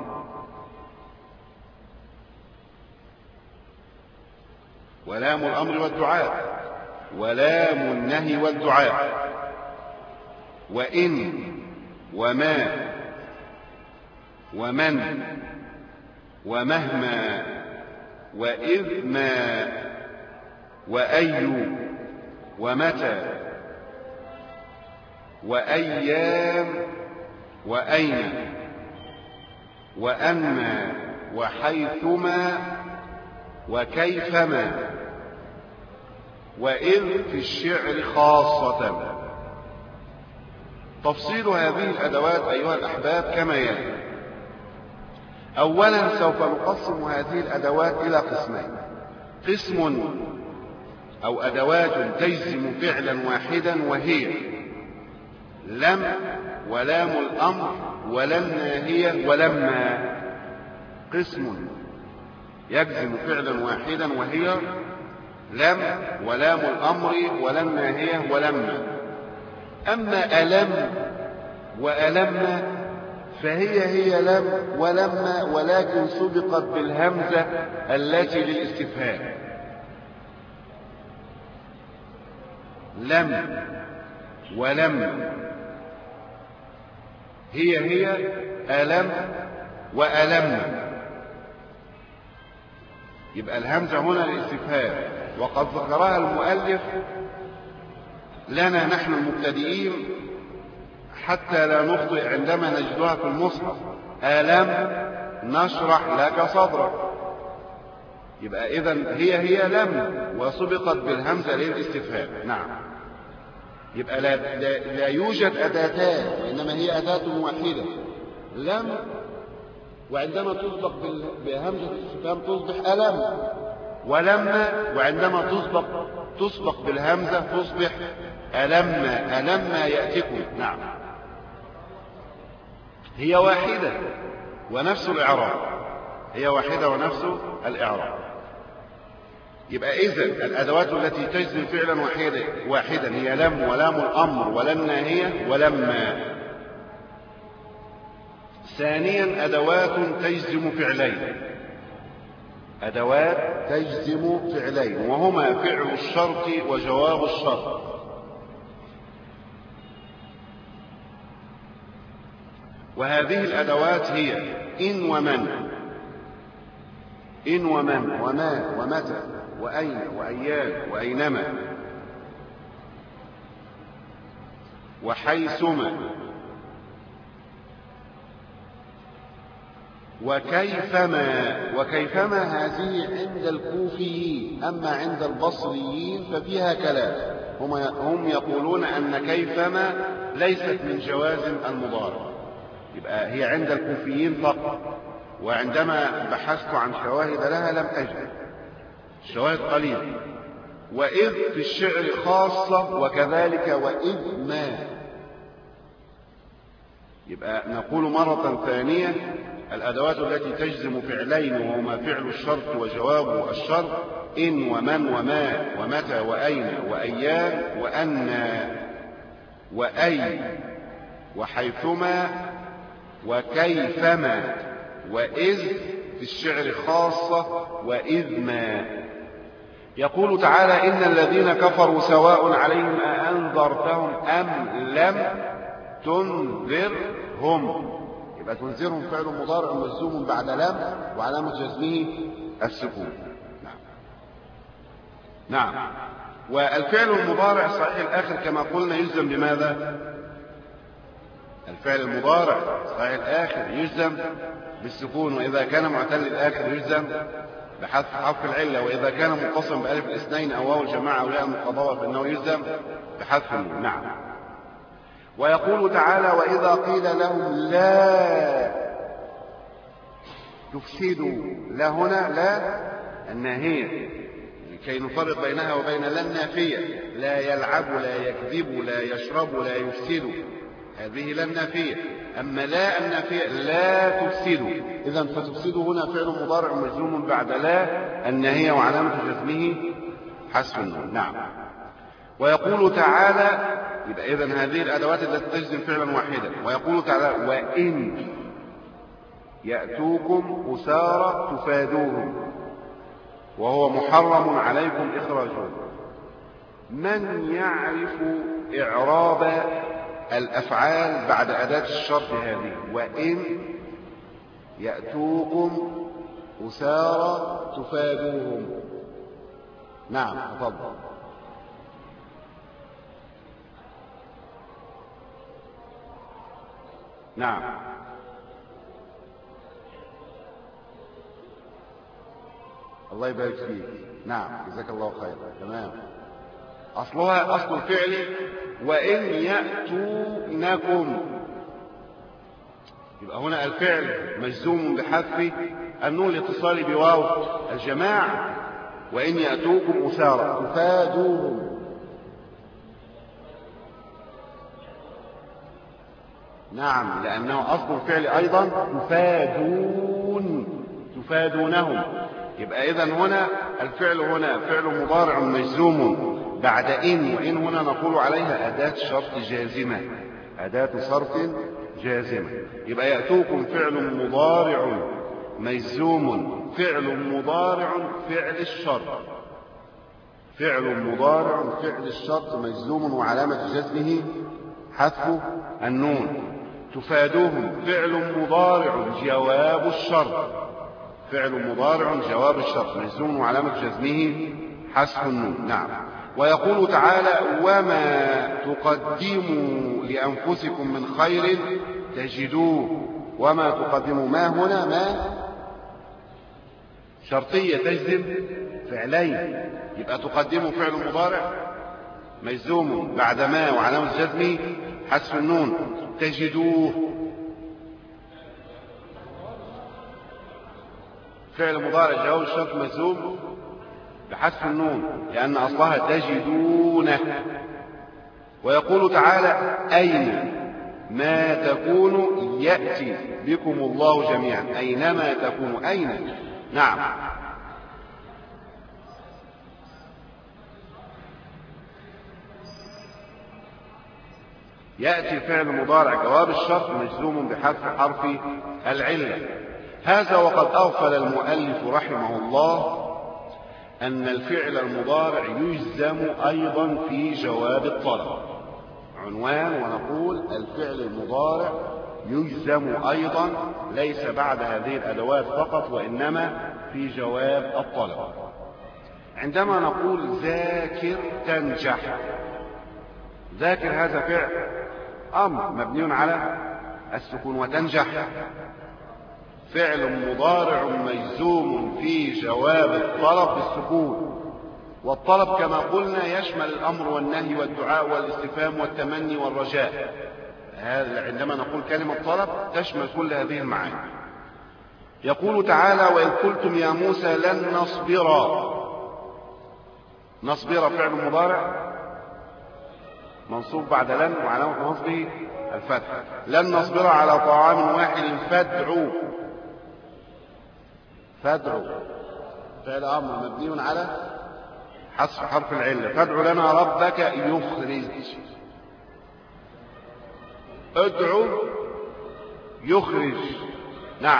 ولام الأمر والدعاء، ولام النهي والدعاء، وإن وما ومن ومهما وإذ ما وأي ومتى وأيام وأين وأن وحيثما وكيفما وإذ في الشعر خاصة. تفصيل هذه الأدوات أيها الأحباب كما يلي: أولا سوف نقسم هذه الأدوات إلى قسمين: قسم أو أدوات تجزم فعلا واحدا، وهي لم ولام الأمر ولا الناهية ولما قسم يجزم فعلا واحدا وهي لم ولام الأمر ولا الناهية ولما. أما ألم وألم فهي هي لم ولما ولكن سبقت بالهمزة التي للاستفهام. لم ولم هي هي ألم وألم، يبقى الهمزة هنا للاستفهام. وقد ذكرها المؤلف لنا نحن المبتدئين حتى لا نخطئ عندما نجدها في المصحف. ألم نشرح لك صدرك، يبقى إذن هي هي لم وسبقت بالهمزة للاستفهام. نعم، يبقى لا, لا, لا يوجد أداتان وإنما هي أداة واحدة لم، وعندما تسبق بهمزة الاستفهام تصبح ألم، ولما وعندما تسبق تسبق بالهمزة تصبح ألما ألما يأتكم. نعم، هي واحدة ونفس الإعراب، هي واحدة ونفس الإعراب. يبقى إذن الأدوات التي تجزم فعلا واحدا واحدا هي لم ولام الأمر ولا الناهية ولما. ثانيا أدوات تجزم فعلين، أدوات تجزم فعلين وهما فعل الشرط وجواب الشرط. وهذه الأدوات هي إن ومن، إن ومن وما ومتى وأين وأيان وأينما وحيثما وكيفما. وكيفما هذه عند الكوفيين، أما عند البصريين ففيها كلام، هم يقولون أن كيفما ليست من جوازم المضارع. يبقى هي عند الكوفيين فقط، وعندما بحثت عن شواهد لها لم أجد شواهد قليلة. وإذ في الشعر خاصة وكذلك وإذ ما. يبقى نقول مرة ثانية الأدوات التي تجزم فعلين وهما فعل الشرط وجواب الشرط إن ومن وما ومتى وأين وأيان وأن وأي وحيثما وكيفما وإذ في الشعر خاصة وإذ ما. يقول تعالى إن الذين كفروا سواء عليهم أأنذرتهم أم لم تنذرهم. يبقى تنذرهم فعل مضارع مجزوم بعد لم وعلامة جزمه السكون. نعم. نعم. والفعل المضارع صحيح الآخر كما قلنا يجزم بماذا؟ الفعل المضارع صحيح الآخر يجزم بالسكون، وإذا كان معتل الآخر يجزم بحذف حرف العلة، وإذا كان متصلا بألف الاثنين أو واو الجماعة أو ياء المقضاة فإنه يجزم بحذف النون. نعم. ويقول تعالى وإذا قيل لهم لا تفسدوا، لا هنا لا الناهية لكي نفرق بينها وبين لا النافية، لا يلعبوا لا يكذبوا لا يشربوا لا يفسدوا، هذه لا النافية. أما لا النافية لا تفسدوا، إذن فتفسدوا هنا فعل مضارع مجزوم بعد لا الناهية وعلامة جزمه حذف النون. نعم. ويقول تعالى يبقى إذن هذه الأدوات التي تجزم فعلا واحدا. ويقول تعالى وإن يأتوكم أسارى تفادوهم وهو محرم عليكم إخراجهم. من يعرف إعراب الأفعال بعد أداة الشرط هذه؟ وإن يأتوكم أسارى تفادوهم. نعم تفضل. نعم. الله يبارك فيك. نعم جزاك الله خيرا. تمام. أصلها أصل الفعل وإن يأتونكم، يبقى هنا الفعل مجزوم بحذف النون لاتصال بواو الجماعة. وإن يأتوكم أسارى تفادوهم. نعم، لأنه أصل الفعل أيضا تفادون، تفادونهم. يبقى إذن هنا الفعل هنا فعل مضارع مجزوم بعد إن، وإن هنا نقول عليها أداة شرط جازمة، أداة شرط جازمة. يبقى يأتوكم فعل مضارع مجزوم، فعل مضارع فعل الشرط، فعل مضارع فعل الشرط مجزوم وعلامة جزمه حذف النون. تفادوهم فعل مضارع جواب الشرط، فعل مضارع جواب الشرط مجزوم وعلامة جزمه حذف النون. نعم. ويقول تعالى وما تقدموا لأنفسكم من خير تجدوه. وما تقدموا، ما هنا ما شرطية تجزم فعلين، يبقى تقدموا فعل مضارع مجزوم بعد ما وعلامة جزمه حذف النون. تجدوه فعل مضارع جواب الشرط مجزوم بحذف النون لأن أصلها تجدونه. ويقول تعالى أين ما تكونوا يأتي بكم الله جميعا، أينما تكونوا، أين. نعم. يأتي فعل مضارع جواب الشرط مجزوم بحذف حرف العلة. هذا وقد أغفل المؤلف رحمه الله أن الفعل المضارع يجزم أيضا في جواب الطلب. عنوان ونقول الفعل المضارع يجزم أيضا ليس بعد هذه الأدوات فقط وإنما في جواب الطلب. عندما نقول ذاكر تنجح، ذاكر هذا فعل أمر مبني على السكون، وتنجح فعل مضارع مجزوم في جواب الطلب بالسكون. والطلب كما قلنا يشمل الأمر والنهي والدعاء والاستفهام والتمني والرجاء. عندما نقول كلمة طلب تشمل كل هذه المعاني. يقول تعالى وإذ قلتم يا موسى لن نصبر. نصبر فعل مضارع منصوب بعد لن وعلامة نصبه الفتح. لن نصبر على طعام واحد فادعوا، فادعوا فعل أمر مبني على حذف حرف العلة. فادع لنا ربك يخرج، ادعو يخرج. نعم.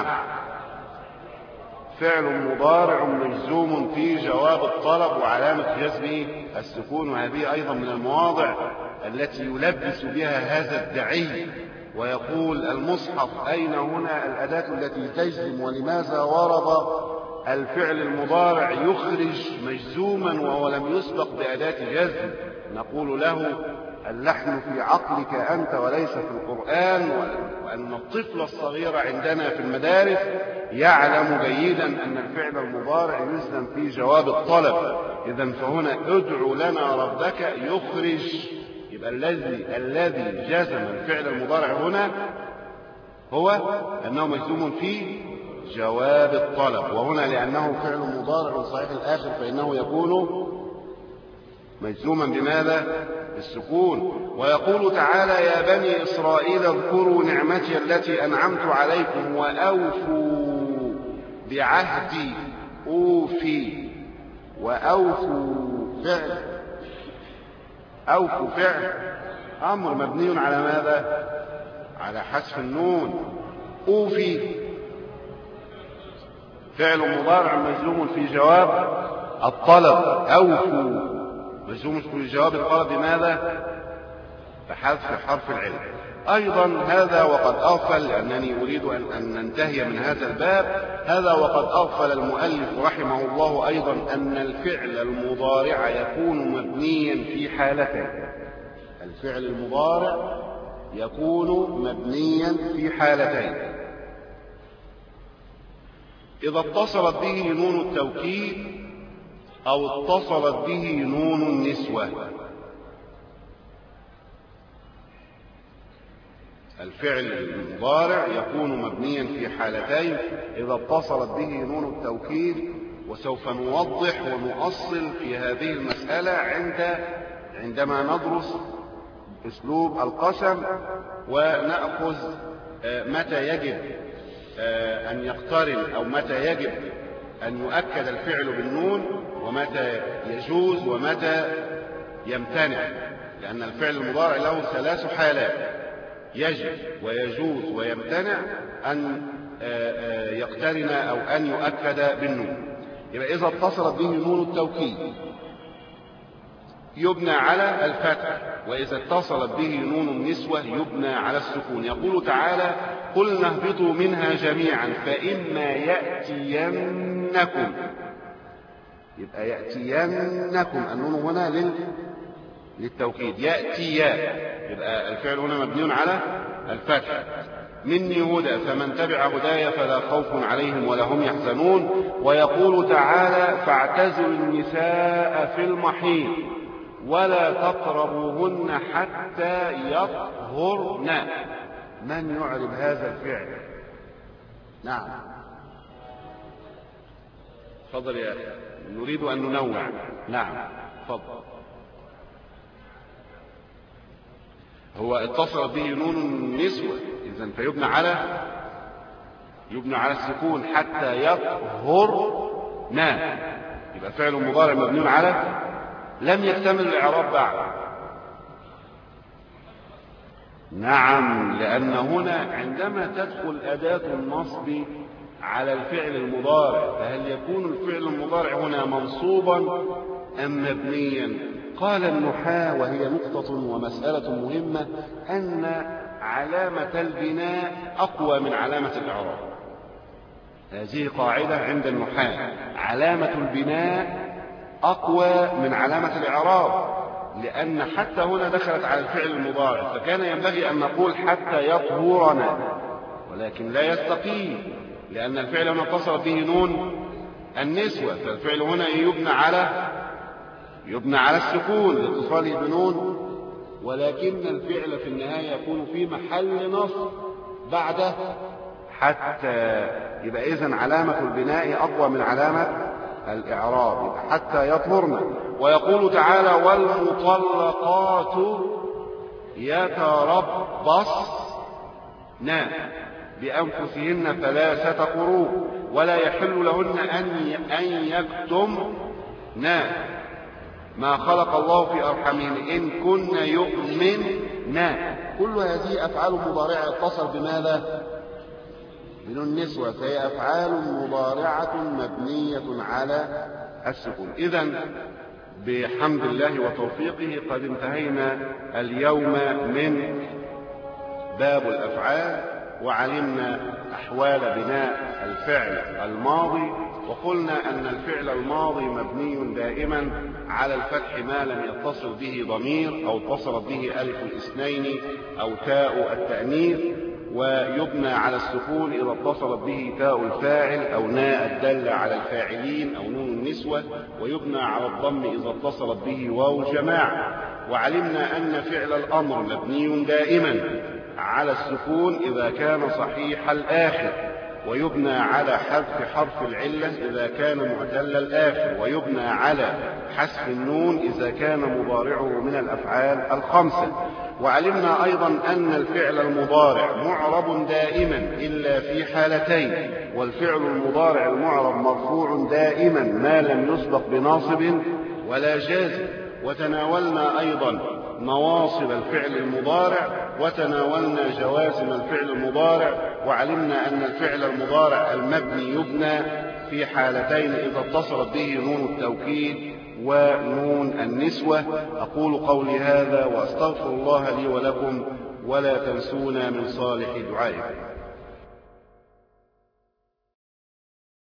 فعل مضارع مجزوم في جواب الطلب وعلامة جزمه السكون، وهذه أيضا من المواضع التي يلبس بها هذا الدعي ويقول المصحف أين هنا الأداة التي تجزم، ولماذا ورد الفعل المضارع يخرج مجزوما وهو لم يسبق بأداة جزم؟ نقول له اللحن في عقلك أنت وليس في القرآن، وأن الطفل الصغير عندنا في المدارس يعلم جيدا أن الفعل المضارع يجزم في جواب الطلب. إذن فهنا ادعو لنا ربك يخرج، يبقى الذي الذي جزم الفعل المضارع هنا هو أنه مجزوم في جواب الطلب، وهنا لأنه فعل مضارع صحيح الآخر فإنه يكون مجزوما بماذا؟ بالسكون. ويقول تعالى يا بني إسرائيل اذكروا نعمتي التي أنعمت عليكم وأوفوا بعهدي أوفي. وأوفوا فعل، أوفوا فعل أمر مبني على ماذا؟ على حذف النون. أوفي فعل مضارع مجزوم في جواب الطلب. أوفوا مجزوم في جواب الطلب بماذا؟ بحذف حرف العلة. أيضا هذا وقد أغفل، لأنني أريد أن ننتهي من هذا الباب، هذا وقد أغفل المؤلف رحمه الله أيضا أن الفعل المضارع يكون مبنيا في حالتين. الفعل المضارع يكون مبنيا في حالتين: إذا اتصلت به نون التوكيد أو اتصلت به نون النسوة. الفعل المضارع يكون مبنيا في حالتين: إذا اتصلت به نون التوكيد، وسوف نوضح ونؤصل في هذه المسألة عند عندما ندرس أسلوب القسم، ونأخذ متى يجب أن يقترن أو متى يجب أن يؤكد الفعل بالنون، ومتى يجوز ومتى يمتنع، لأن الفعل المضارع له ثلاث حالات: يجب ويجوز ويمتنع أن يقترن أو أن يؤكد بالنون. يبقى إذا اتصلت به نون التوكيد يبنى على الفتح، وإذا اتصلت به نون النسوة يبنى على السكون. يقول تعالى: قلنا اهبطوا منها جميعا فإما يأتينكم. يبقى يأتينكم، النون هنا لل... للتوكيد، يأتي، يبقى الفعل هنا مبني على الفتح. مني هدى فمن تبع هدايا فلا خوف عليهم ولا هم يحزنون. ويقول تعالى: فاعتزلوا النساء في المحيض ولا تقربوهن حتى يطهرن. من يعرب هذا الفعل؟ نعم، تفضل يا أخي، نريد أن ننوع. نعم تفضل. هو اتصل به نون النسوة، إذن فيبنى على يبنى على السكون حتى يطهرن. يبقى فعل مضارع مبني على لم يكتمل الإعراب بعد. نعم، لأن هنا عندما تدخل أداة النصب على الفعل المضارع فهل يكون الفعل المضارع هنا منصوبا أم مبنيا؟ قال النحاة، وهي نقطة ومسألة مهمة، أن علامة البناء أقوى من علامة الإعراب. هذه قاعدة عند النحاة، علامة البناء أقوى من علامة الإعراب، لأن حتى هنا دخلت على الفعل المضارع، فكان ينبغي أن نقول حتى يطهرنا، ولكن لا يستقيم، لأن الفعل هنا اتصل به نون النسوة، فالفعل هنا يبنى على يبنى على السكون لاتصاله بنون، ولكن الفعل في النهاية يكون في محل نصب بعد حتى. يبقى إذن علامة البناء أقوى من علامة الإعراب، يبقى حتى يطهرن. ويقول تعالى: والمطلقات يتربصن بأنفسهن ثلاثة قروء ولا يحل لهن أن يكتمن ما خلق الله في أرحامهن إن كن يؤمن. كل هذه أفعال مضارعة اتصل بماذا؟ من النسوة، فهي أفعال مضارعة مبنية على السكون. إذن بحمد الله وتوفيقه قد انتهينا اليوم من باب الأفعال، وعلمنا أحوال بناء الفعل الماضي، وقلنا أن الفعل الماضي مبني دائما على الفتح ما لم يتصل به ضمير أو اتصلت به ألف الاثنين أو تاء التأنيث، ويبنى على السكون إذا اتصلت به تاء الفاعل أو ناء الدالة على الفاعلين أو نون النسوة، ويبنى على الضم إذا اتصلت به واو الجماعة. وعلمنا أن فعل الأمر مبني دائما على السكون إذا كان صحيح الآخر، ويبنى على حذف حرف العلة إذا كان معتل الآخر، ويبنى على حذف النون إذا كان مضارعه من الأفعال الخمسة. وعلمنا أيضا أن الفعل المضارع معرب دائما إلا في حالتين، والفعل المضارع المعرب مرفوع دائما ما لم يسبق بناصب ولا جازم. وتناولنا أيضا نواصب الفعل المضارع، وتناولنا جوازم الفعل المضارع، وعلمنا أن الفعل المضارع المبني يبنى في حالتين إذا اتصلت به نون التوكيد ونون النسوة. أقول قولي هذا وأستغفر الله لي ولكم، ولا تنسونا من صالح دعائكم.